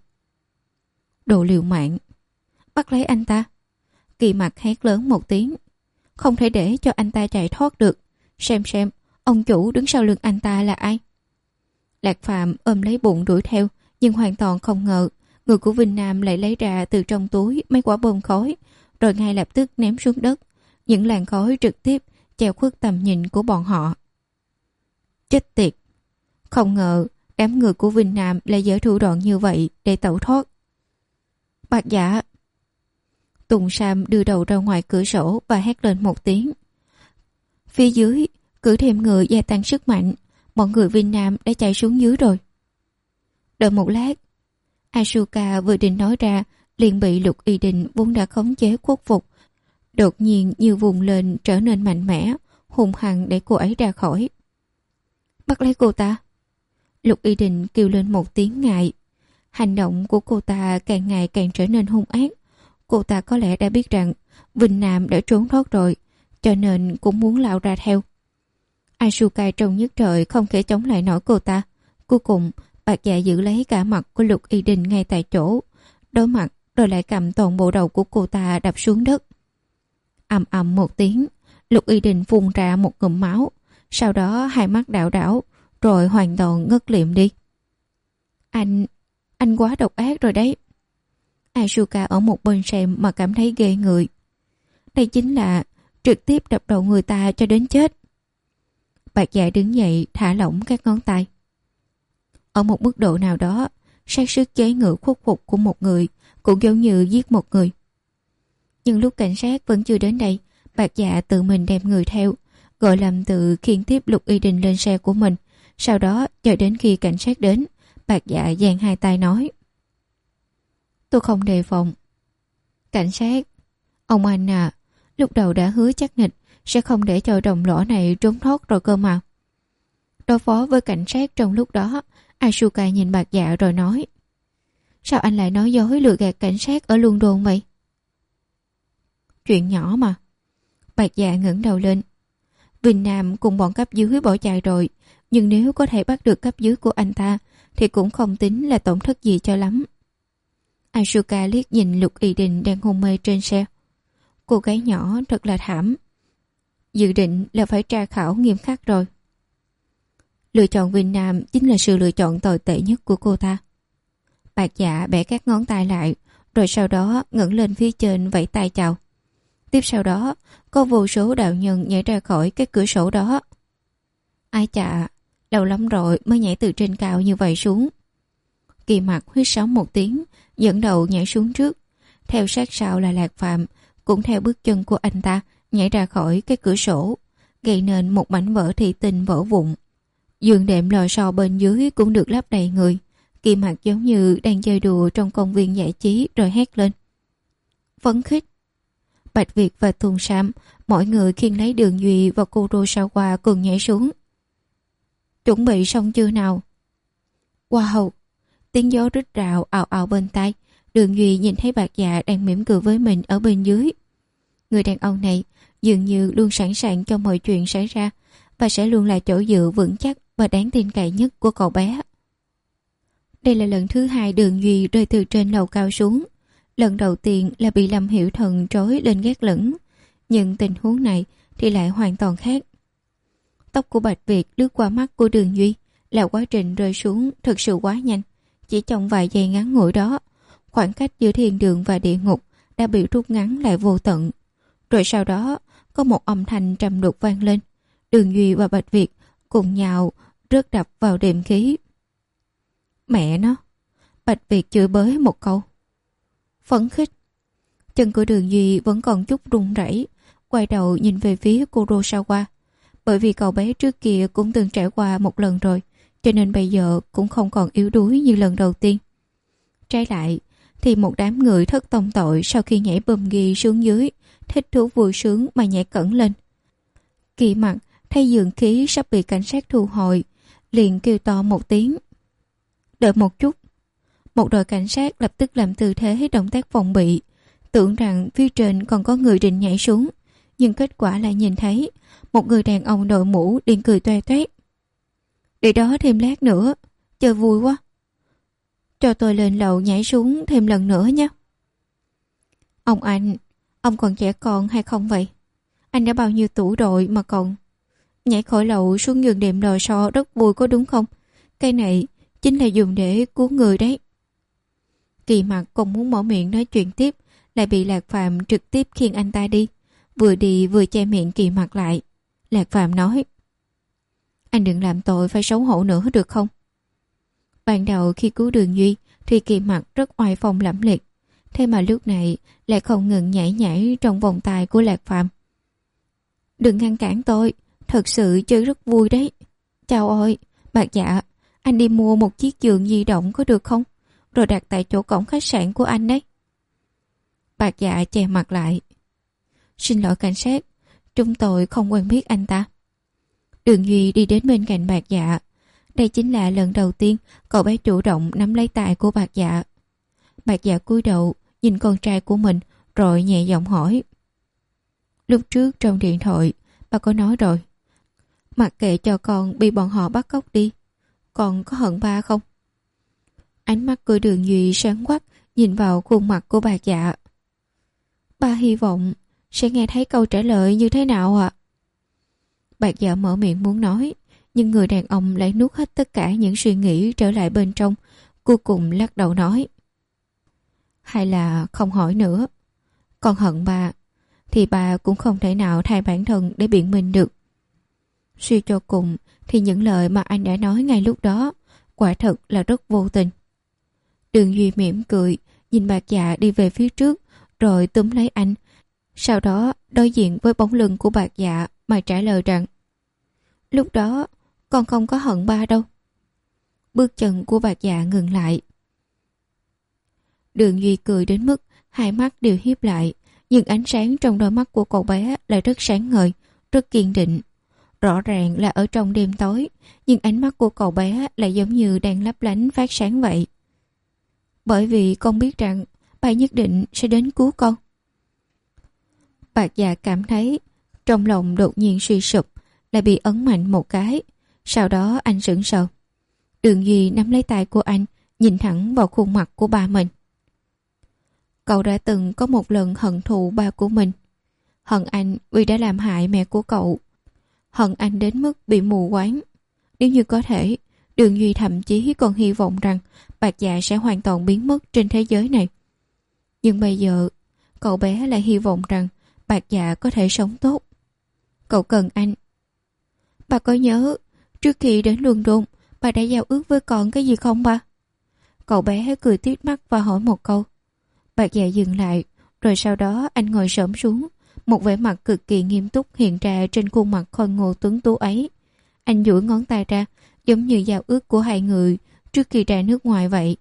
Đồ liều mạng! Bắt lấy anh ta! Kỳ Mặc hét lớn một tiếng. Không thể để cho anh ta chạy thoát được. Xem xem, ông chủ đứng sau lưng anh ta là ai? Lạc Phàm ôm lấy bụng đuổi theo, nhưng hoàn toàn không ngờ người của Vinh Nam lại lấy ra từ trong túi mấy quả bom khói, rồi ngay lập tức ném xuống đất. Những làn khói trực tiếp che khuất tầm nhìn của bọn họ. Chết tiệt! Không ngờ đám người của Vinh Nam lại dở thủ đoạn như vậy để tẩu thoát. Bạc Dạ! Tùng Sam đưa đầu ra ngoài cửa sổ và hét lên một tiếng. Phía dưới, cử thêm người gia tăng sức mạnh. Bọn người Vinh Nam đã chạy xuống dưới rồi. Đợi một lát. Asuka vừa định nói ra, liền bị Lục Y Đình vốn đã khống chế khuất phục, đột nhiên như vùng lên trở nên mạnh mẽ, hùng hăng để cô ấy ra khỏi. Bắt lấy cô ta! Lục Y Đình kêu lên một tiếng ngại. Hành động của cô ta càng ngày càng trở nên hung ác. Cô ta có lẽ đã biết rằng Vinh Nam đã trốn thoát rồi, cho nên cũng muốn lao ra theo. Asuka trông nhất trời không thể chống lại nổi cô ta. Cuối cùng, Bạc Dạ giữ lấy cả mặt của Lục Y Đình ngay tại chỗ, đối mặt rồi lại cầm toàn bộ đầu của cô ta đập xuống đất. Ầm ầm một tiếng, Lục Y Đình phun ra một ngụm máu, sau đó hai mắt đảo đảo, rồi hoàn toàn ngất liệm đi. Anh, anh quá độc ác rồi đấy. Asuka ở một bên xem mà cảm thấy ghê người. Đây chính là trực tiếp đập đầu người ta cho đến chết. Bạc Dạ đứng dậy thả lỏng các ngón tay. Ở một mức độ nào đó, xác suất chế ngự khuất phục của một người cũng giống như giết một người. Nhưng lúc cảnh sát vẫn chưa đến đây, Bạc Dạ tự mình đem người theo, gọi làm tự khiêng tiếp Lục Y Đình lên xe của mình. Sau đó chờ đến khi cảnh sát đến, Bạc Dạ giang hai tay nói: Tôi không đề phòng. Cảnh sát, ông anh à, lúc đầu đã hứa chắc nịch sẽ không để cho đồng lõa này trốn thoát rồi cơ mà. Đối phó với cảnh sát trong lúc đó, Asuka nhìn Bạc Dạ rồi nói: Sao anh lại nói dối lừa gạt cảnh sát ở London vậy? Chuyện nhỏ mà. Bạc Dạ ngẩng đầu lên. Vinh Nam cùng bọn cấp dưới bỏ chạy rồi, nhưng nếu có thể bắt được cấp dưới của anh ta thì cũng không tính là tổn thất gì cho lắm. Asuka liếc nhìn Lục Y Đình đang hôn mê trên xe. Cô gái nhỏ thật là thảm. Dự định là phải tra khảo nghiêm khắc rồi. Lựa chọn Vinh Nam chính là sự lựa chọn tồi tệ nhất của cô ta. Bạc Dạ bẻ các ngón tay lại, rồi sau đó ngẩng lên phía trên vẫy tay chào. Tiếp sau đó, có vô số đạo nhân nhảy ra khỏi cái cửa sổ đó. Ai chà, lâu lắm rồi mới nhảy từ trên cao như vậy xuống. Kỳ Mặc huýt sáo một tiếng, dẫn đầu nhảy xuống trước. Theo sát sau là Lạc Phàm, cũng theo bước chân của anh ta nhảy ra khỏi cái cửa sổ, gây nên một mảnh vỡ thủy tinh vỡ vụn. Giường đệm lò xo bên dưới cũng được lắp đầy người. Kỳ Mặc giống như đang chơi đùa trong công viên giải trí rồi hét lên: Phấn khích! Bạch Việt và Tùng Sam, mọi người khiêng lấy Đường Duy và Kurosawa cùng nhảy xuống. Chuẩn bị xong chưa nào? Wow! Tiếng gió rít rào ào ào bên tai. Đường Duy nhìn thấy Bạc Dạ đang mỉm cười với mình ở bên dưới. Người đàn ông này dường như luôn sẵn sàng cho mọi chuyện xảy ra và sẽ luôn là chỗ dựa vững chắc và đáng tin cậy nhất của cậu bé. Đây là lần thứ hai Đường Duy rơi từ trên lầu cao xuống. Lần đầu tiên là bị Lâm Hiểu Thần trói lên gác lửng, nhưng tình huống này thì lại hoàn toàn khác. Tóc của Bạch Việt lướt qua mắt của Đường Duy, là quá trình rơi xuống thực sự quá nhanh. Chỉ trong vài giây ngắn ngủi đó, khoảng cách giữa thiên đường và địa ngục đã bị rút ngắn lại vô tận. Rồi sau đó, có một âm thanh trầm đục vang lên. Đường Duy và Bạch Việt cùng nhào rớt đập vào đệm khí. Mẹ nó! Bạch Việt chửi bới một câu. Phấn khích! Chân của Đường Duy vẫn còn chút run rẩy, quay đầu nhìn về phía Kurosawa. Bởi vì cậu bé trước kia cũng từng trải qua một lần rồi, cho nên bây giờ cũng không còn yếu đuối như lần đầu tiên. Trái lại, thì một đám người thất tông tội sau khi nhảy bùm ghi xuống dưới, thích thú vui sướng mà nhảy cẩn lên. Kỳ Mặc thấy dường khí sắp bị cảnh sát thu hồi, liền kêu to một tiếng. Đợi một chút. Một đội cảnh sát lập tức làm tư thế động tác phòng bị, tưởng rằng phía trên còn có người định nhảy xuống, nhưng kết quả lại nhìn thấy một người đàn ông đội mũ liền cười toe toét. Để đó thêm lát nữa, chơi vui quá. Cho tôi lên lầu nhảy xuống thêm lần nữa nhé. Ông anh, ông còn trẻ con hay không vậy? Anh đã bao nhiêu tuổi rồi mà còn nhảy khỏi lầu xuống giường đệm lò xo rất vui có đúng không? Cái này chính là dùng để cứu người đấy. Kỳ Mặc còn muốn mở miệng nói chuyện tiếp, lại bị Lạc Phạm trực tiếp khiêng anh ta đi. Vừa đi vừa che miệng Kỳ Mặc lại. Lạc Phạm nói: Anh đừng làm tội phải xấu hổ nữa được không? Ban đầu khi cứu Đường Duy thì Kỳ Mặc rất oai phong lẫm liệt, thế mà lúc này lại không ngừng nhảy nhảy trong vòng tay của Lạc Phạm. Đừng ngăn cản tôi, thật sự chơi rất vui đấy. Chào ơi, Bạc Dạ, anh đi mua một chiếc giường di động có được không? Rồi đặt tại chỗ cổng khách sạn của anh đấy. Bạc Dạ che mặt lại. Xin lỗi cảnh sát, chúng tôi không quen biết anh ta. Đường Duy đi đến bên cạnh Bạc Dạ. Đây chính là lần đầu tiên cậu bé chủ động nắm lấy tay của Bạc Dạ. Bạc Dạ cúi đầu nhìn con trai của mình rồi nhẹ giọng hỏi: Lúc trước trong điện thoại bà có nói rồi, mặc kệ cho con bị bọn họ bắt cóc đi, con có hận ba không? Ánh mắt của Đường Duy sáng quắc nhìn vào khuôn mặt của Bạc Dạ. Ba hy vọng sẽ nghe thấy câu trả lời như thế nào ạ? À? Bạc Dạ mở miệng muốn nói, nhưng người đàn ông lại nuốt hết tất cả những suy nghĩ trở lại bên trong, cuối cùng lắc đầu nói: Hay là không hỏi nữa. Con hận bà thì bà cũng không thể nào thay bản thân để biện minh được. Suy cho cùng thì những lời mà anh đã nói ngay lúc đó quả thật là rất vô tình. Đường Duy mỉm cười nhìn Bạc Dạ đi về phía trước rồi túm lấy anh, sau đó đối diện với bóng lưng của Bạc Dạ mà trả lời rằng: Lúc đó con không có hận ba đâu. Bước chân của Bạc Dạ ngừng lại. Đường Duy cười đến mức hai mắt đều híp lại, nhưng ánh sáng trong đôi mắt của cậu bé lại rất sáng ngời, rất kiên định. Rõ ràng là ở trong đêm tối, nhưng ánh mắt của cậu bé lại giống như đang lấp lánh phát sáng vậy. Bởi vì con biết rằng ba nhất định sẽ đến cứu con. Bạc Dạ cảm thấy trong lòng đột nhiên suy sụp, lại bị ấn mạnh một cái. Sau đó anh sững sờ. Đường Duy nắm lấy tay của anh, nhìn thẳng vào khuôn mặt của ba mình. Cậu đã từng có một lần hận thù ba của mình. Hận anh vì đã làm hại mẹ của cậu. Hận anh đến mức bị mù quáng. Nếu như có thể, Đường Duy thậm chí còn hy vọng rằng Bạc Dạ sẽ hoàn toàn biến mất trên thế giới này. Nhưng bây giờ, cậu bé lại hy vọng rằng Bạc Dạ có thể sống tốt. Cậu cần anh. Bà có nhớ trước khi đến London bà đã giao ước với con cái gì không ba? Cậu bé cười tít mắt và hỏi một câu. Bạc Dạ dừng lại, rồi sau đó anh ngồi xổm xuống, một vẻ mặt cực kỳ nghiêm túc hiện ra trên khuôn mặt khôi ngô tuấn tú ấy. Anh duỗi ngón tay ra, giống như giao ước của hai người trước khi ra nước ngoài vậy.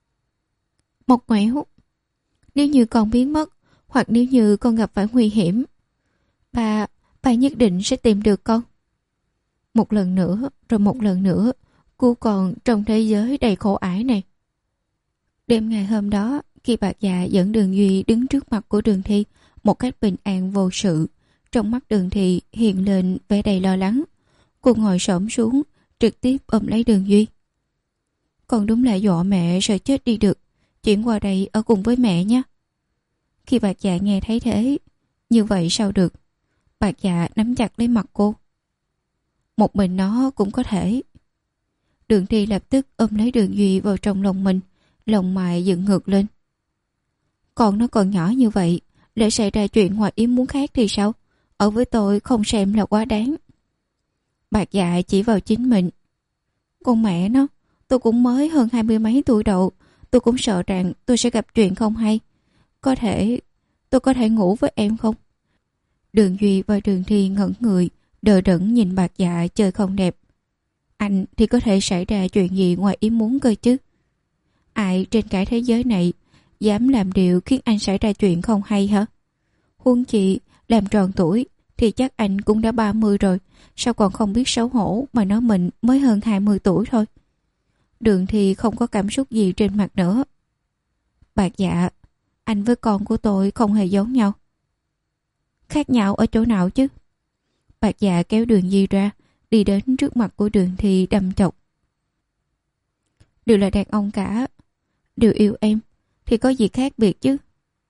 Một ngoẻo, nếu như con biến mất, hoặc nếu như con gặp phải nguy hiểm, bà, bà nhất định sẽ tìm được con. Một lần nữa, rồi một lần nữa, cứu con trong thế giới đầy khổ ải này. Đêm ngày hôm đó, khi Bạc Dạ dẫn Đường Duy đứng trước mặt của Đường Thi một cách bình an vô sự, trong mắt Đường Thi hiện lên vẻ đầy lo lắng. Cô ngồi xổm xuống, trực tiếp ôm lấy Đường Duy. Con đúng là dọa mẹ sợ chết đi được, chuyển qua đây ở cùng với mẹ nhé. Khi Bạc Dạ nghe thấy thế, như vậy sao được? Bạc Dạ nắm chặt lấy mặt cô. Một mình nó cũng có thể. Đường Thi lập tức ôm lấy Đường Duy vào trong lòng mình, lòng mày dựng ngược lên. Còn nó còn nhỏ như vậy, để xảy ra chuyện ngoài ý muốn khác thì sao? Ở với tôi không xem là quá đáng. Bạc Dạ chỉ vào chính mình. Con mẹ nó, tôi cũng mới hơn hai mươi mấy tuổi đầu, tôi cũng sợ rằng tôi sẽ gặp chuyện không hay. Có thể, tôi có thể ngủ với em không? Đường Duy và Đường Thi ngẩn người, đờ đẫn nhìn Bạc Dạ chơi không đẹp. Anh thì có thể xảy ra chuyện gì ngoài ý muốn cơ chứ? Ai trên cả thế giới này dám làm điều khiến anh xảy ra chuyện không hay hả? Huống chị làm tròn tuổi thì chắc anh cũng đã ba mươi rồi, sao còn không biết xấu hổ mà nói mình mới hơn hai mươi tuổi thôi. Đường Thi không có cảm xúc gì trên mặt nữa. Bạc Dạ, anh với con của tôi không hề giống nhau. Khác nhau ở chỗ nào chứ? Bạc Dạ kéo Đường Di ra, đi đến trước mặt của Đường Thi đâm chọc. Đều là đàn ông cả, đều yêu em, thì có gì khác biệt chứ?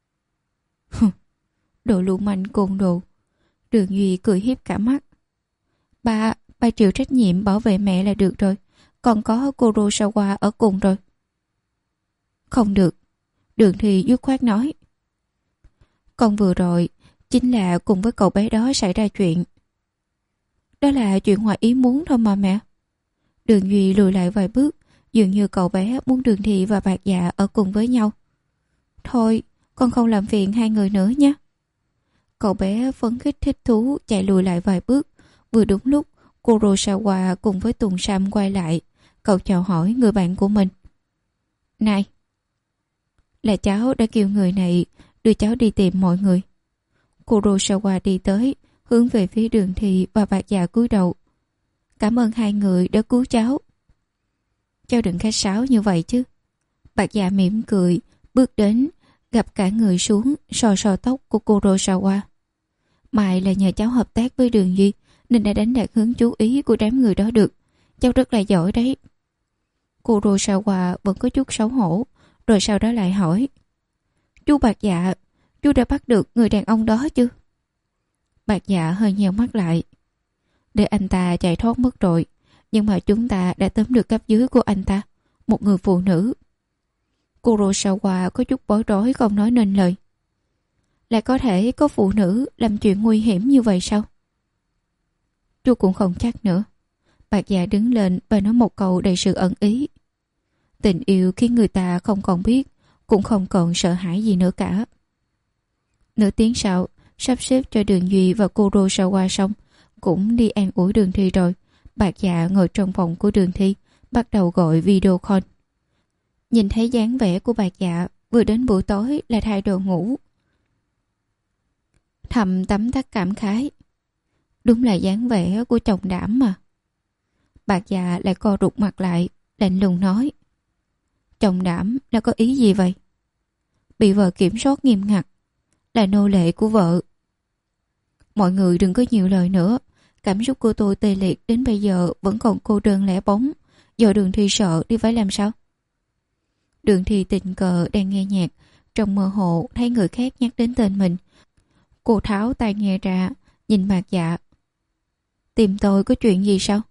Đồ lưu manh côn đồ. Đường Duy cười hiếp cả mắt. Ba, ba chịu trách nhiệm bảo vệ mẹ là được rồi, còn có Kurosawa ở cùng rồi. Không được, Đường Thi dứt khoát nói. Con vừa rồi chính là cùng với cậu bé đó xảy ra chuyện. Đó là chuyện ngoài ý muốn thôi mà mẹ. Đường Duy lùi lại vài bước, dường như cậu bé muốn Đường Thi và Bạc Dạ ở cùng với nhau. Thôi, con không làm phiền hai người nữa nhé. Cậu bé phấn khích thích thú chạy lùi lại vài bước. Vừa đúng lúc Kurosawa cùng với Tùng Sam quay lại. Cậu chào hỏi người bạn của mình. Này, là cháu đã kêu người này đưa cháu đi tìm mọi người. Kurosawa đi tới, hướng về phía Đường Thi và Bạc Dạ cúi đầu. Cảm ơn hai người đã cứu cháu. Cháu đừng khách sáo như vậy chứ. Bạc Dạ mỉm cười, bước đến, gặp cả người xuống, sò sò tóc của Kurosawa. Mai là nhờ cháu hợp tác với Đường Duy nên đã đánh đạt hướng chú ý của đám người đó được. Cháu rất là giỏi đấy. Kurosawa vẫn có chút xấu hổ, rồi sau đó lại hỏi. Chú Bạc Dạ, chú đã bắt được người đàn ông đó chứ? Bạc Dạ hơi nheo mắt lại. Để anh ta chạy thoát mất rồi, nhưng mà chúng ta đã tóm được cấp dưới của anh ta, một người phụ nữ. Kurosawa có chút bối rối không nói nên lời. Lại có thể có phụ nữ làm chuyện nguy hiểm như vậy sao? Chú cũng không chắc nữa. Bạc Dạ đứng lên và nói một câu đầy sự ẩn ý. Tình yêu khiến người ta không còn biết, cũng không còn sợ hãi gì nữa cả. Nửa tiếng sau, sắp xếp cho Đường Duy và Kurosawa xong, cũng đi an ủi Đường Thi rồi. Bạc Dạ ngồi trong phòng của Đường Thi, bắt đầu gọi video call. Nhìn thấy dáng vẻ của Bạc Dạ, vừa đến buổi tối là thay đồ ngủ. Thầm tấm tắc cảm khái. Đúng là dáng vẻ của chồng đảm mà. Bạc Dạ lại co rụt mặt lại, lạnh lùng nói. Chồng đảm là có ý gì vậy? Bị vợ kiểm soát nghiêm ngặt, là nô lệ của vợ. Mọi người đừng có nhiều lời nữa. Cảm xúc của tôi tê liệt đến bây giờ vẫn còn cô đơn lẻ bóng. Giờ Đường Thi sợ đi phải làm sao? Đường Thi tình cờ đang nghe nhạc, trong mơ hồ thấy người khác nhắc đến tên mình. Cô tháo tai nghe ra, nhìn Bạc Dạ. Tìm tôi có chuyện gì sao?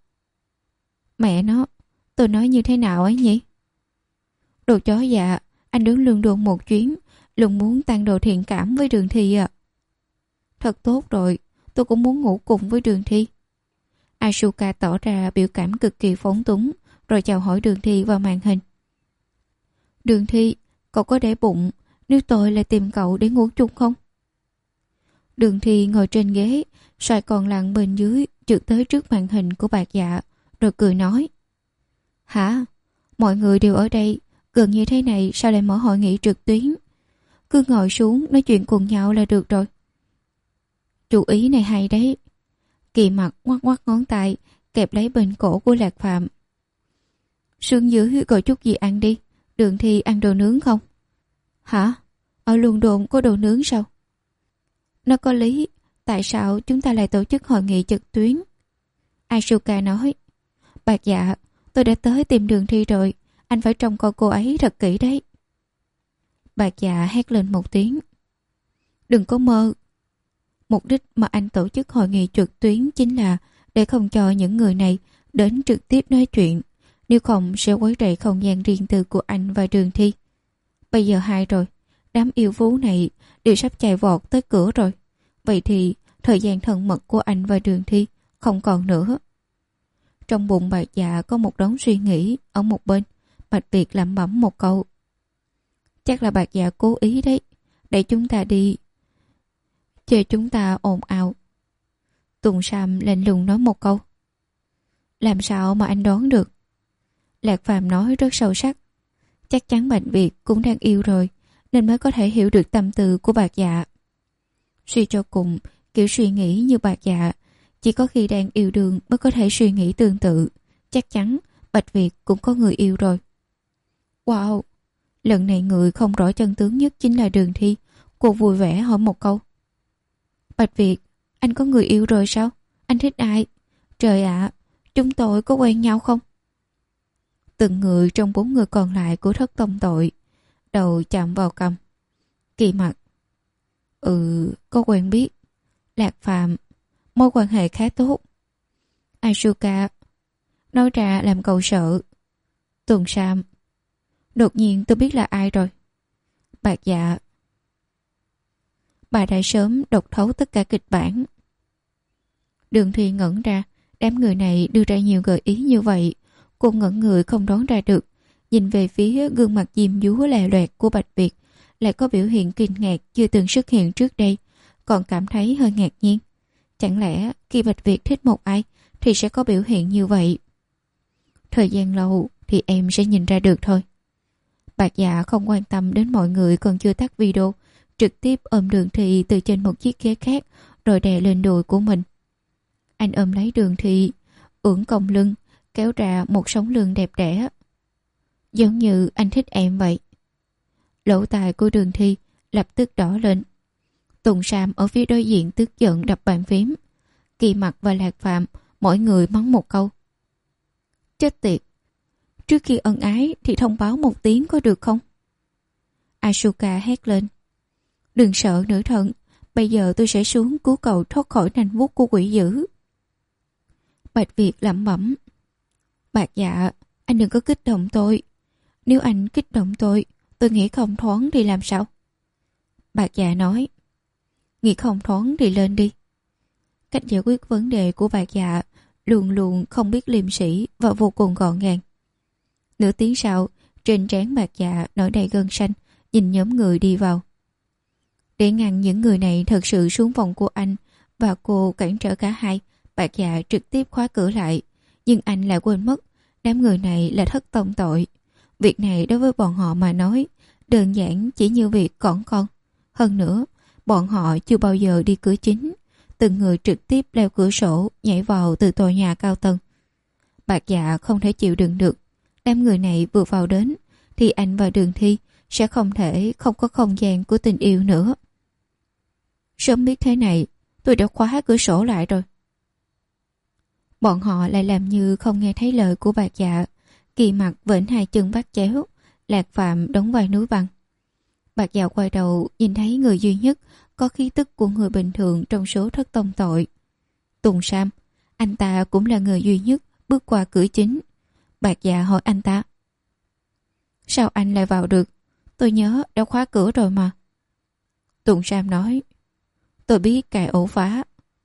Mẹ nó, tôi nói như thế nào ấy nhỉ? Đồ chó dạ, anh đứng lưng đồn một chuyến, luôn muốn tăng đồ thiện cảm với Đường Thi à. Thật tốt rồi, tôi cũng muốn ngủ cùng với Đường Thi. Asuka tỏ ra biểu cảm cực kỳ phóng túng, rồi chào hỏi Đường Thi vào màn hình. Đường Thi, cậu có để bụng nếu tôi lại tìm cậu để ngủ chung không? Đường Thi ngồi trên ghế, xoay còn lặng bên dưới, trượt tới trước màn hình của Bạc Dạ, rồi cười nói. Hả? Mọi người đều ở đây, gần như thế này sao lại mở hội nghị trực tuyến? Cứ ngồi xuống nói chuyện cùng nhau là được rồi. Chủ ý này hay đấy. Kỳ Mặt ngoắc ngoắc ngón tay, kẹp lấy bên cổ của Lạc Phạm. Sương dưới gọi chút gì ăn đi. Đường Thi ăn đồ nướng không? Hả? Ở Luân Đôn có đồ nướng sao? Nó có lý. Tại sao chúng ta lại tổ chức hội nghị trực tuyến? Asuka nói. Bạc Dạ, tôi đã tới tìm Đường Thi rồi. Anh phải trông coi cô ấy thật kỹ đấy. Bạc Dạ hét lên một tiếng. Đừng có mơ. Mục đích mà anh tổ chức hội nghị trực tuyến chính là để không cho những người này đến trực tiếp nói chuyện. Nếu không sẽ quấy rầy không gian riêng tư của anh và Đường Thi. Bây giờ hai rồi. Đám yêu phú này đều sắp chạy vọt tới cửa rồi. Vậy thì thời gian thân mật của anh và Đường Thi không còn nữa. Trong bụng Bạc Dạ có một đống suy nghĩ. Ở một bên, Bạch Việt lẩm bẩm một câu. Chắc là Bạc Dạ cố ý đấy, để chúng ta đi chờ chúng ta ồn ào. Tùng Sam lạnh lùng nói một câu. Làm sao mà anh đoán được? Lạc Phàm nói rất sâu sắc. Chắc chắn Bạch Việt cũng đang yêu rồi, nên mới có thể hiểu được tâm tư của Bạc Dạ. Suy cho cùng, kiểu suy nghĩ như Bạc Dạ chỉ có khi đang yêu đương mới có thể suy nghĩ tương tự. Chắc chắn Bạch Việt cũng có người yêu rồi. Wow, lần này người không rõ chân tướng nhất chính là Đường Thi. Cô vui vẻ hỏi một câu. Bạch Việt, anh có người yêu rồi sao? Anh thích ai? Trời ạ, chúng tôi có quen nhau không? Từng người trong bốn người còn lại của thất tông tội đầu chạm vào cằm. Kỳ Mặc. Ừ, có quen biết. Lạc Phạm, mối quan hệ khá tốt. Asuka, nói ra làm cậu sợ. Tường Sam, đột nhiên tôi biết là ai rồi. Bạc Dạ, bà đã sớm đọc thấu tất cả kịch bản. Đường Thi ngẩn ra, đám người này đưa ra nhiều gợi ý như vậy. Cô ngẩn người không đoán ra được, nhìn về phía gương mặt diêm dúa lè loẹt của Bạch Việt, lại có biểu hiện kinh ngạc chưa từng xuất hiện trước đây, còn cảm thấy hơi ngạc nhiên. Chẳng lẽ khi Bạch Việt thích một ai thì sẽ có biểu hiện như vậy? Thời gian lâu thì em sẽ nhìn ra được thôi. Bạc Dạ không quan tâm đến mọi người còn chưa tắt video, trực tiếp ôm Đường Thi từ trên một chiếc ghế khác rồi đè lên đùi của mình. Anh ôm lấy Đường Thi, ưỡn cong lưng, kéo ra một sống lưng đẹp đẽ. Giống như anh thích em vậy. Lỗ tai của Đường Thi lập tức đỏ lên. Tùng Sam ở phía đối diện tức giận đập bàn phím. Kỳ Mặc và Lạc Phạm mỗi người mắng một câu. Chết tiệt, trước khi ân ái thì thông báo một tiếng có được không? Asuka hét lên. Đừng sợ nữ thần, bây giờ tôi sẽ xuống cứu cậu thoát khỏi nanh vuốt của quỷ dữ. Bạch Việt lẩm bẩm. Bạc Dạ, anh đừng có kích động tôi. Nếu anh kích động tôi, tôi nghĩ không thoáng thì làm sao? Bạc Dạ nói. Nghĩ không thoáng thì lên đi. Cách giải quyết vấn đề của Bạc Dạ luôn luôn không biết liêm sĩ và vô cùng gọn gàng. Nửa tiếng sau, trên trán Bạc Dạ nổi đầy gân xanh, nhìn nhóm người đi vào. Để ngăn những người này thật sự xuống phòng của anh và cô cản trở cả hai, Bạc Dạ trực tiếp khóa cửa lại. Nhưng anh lại quên mất, đám người này là thất tông tội. Việc này đối với bọn họ mà nói, đơn giản chỉ như việc cỏn con. Hơn nữa, bọn họ chưa bao giờ đi cửa chính. Từng người trực tiếp leo cửa sổ, nhảy vào từ tòa nhà cao tầng. Bạc Dạ không thể chịu đựng được. Đám người này vừa vào đến, thì anh và Đường Thi sẽ không thể không có không gian của tình yêu nữa. Sớm biết thế này, tôi đã khóa cửa sổ lại rồi. Bọn họ lại làm như không nghe thấy lời của Bạc Dạ. Kỳ Mặc vểnh hai chân bắt chéo, Lạc Phạm đóng vai núi băng. Bạc Dạ quay đầu nhìn thấy người duy nhất có khí tức của người bình thường trong số thất tông tội. Tùng Sam, anh ta cũng là người duy nhất bước qua cửa chính. Bạc Dạ hỏi anh ta. Sao anh lại vào được? Tôi nhớ đã khóa cửa rồi mà. Tùng Sam nói. Tôi biết cài ổ phá.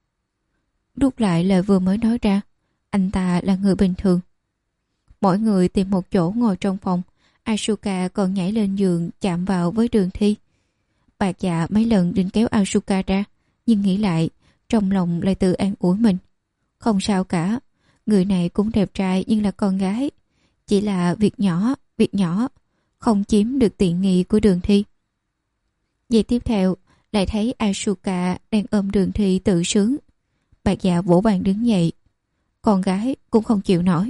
Rút lại lời vừa mới nói ra. Anh ta là người bình thường. Mỗi người tìm một chỗ ngồi trong phòng. Asuka còn nhảy lên giường chạm vào với Đường Thi. Bạc Dạ mấy lần định kéo Asuka ra, nhưng nghĩ lại, trong lòng lại tự an ủi mình. Không sao cả, người này cũng đẹp trai nhưng là con gái. Chỉ là việc nhỏ, việc nhỏ, không chiếm được tiện nghi của Đường Thi. Giây tiếp theo, lại thấy Asuka đang ôm Đường Thi tự sướng. Bạc Dạ vỗ bàn đứng dậy. Con gái cũng không chịu nổi.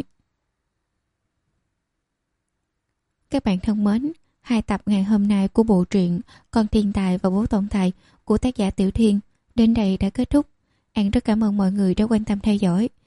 Các bạn thân mến, hai tập ngày hôm nay của bộ truyện Con Thiên Tài và Bố Tổng Tài của tác giả Tiểu Thiên đến đây đã kết thúc. An rất cảm ơn mọi người đã quan tâm theo dõi.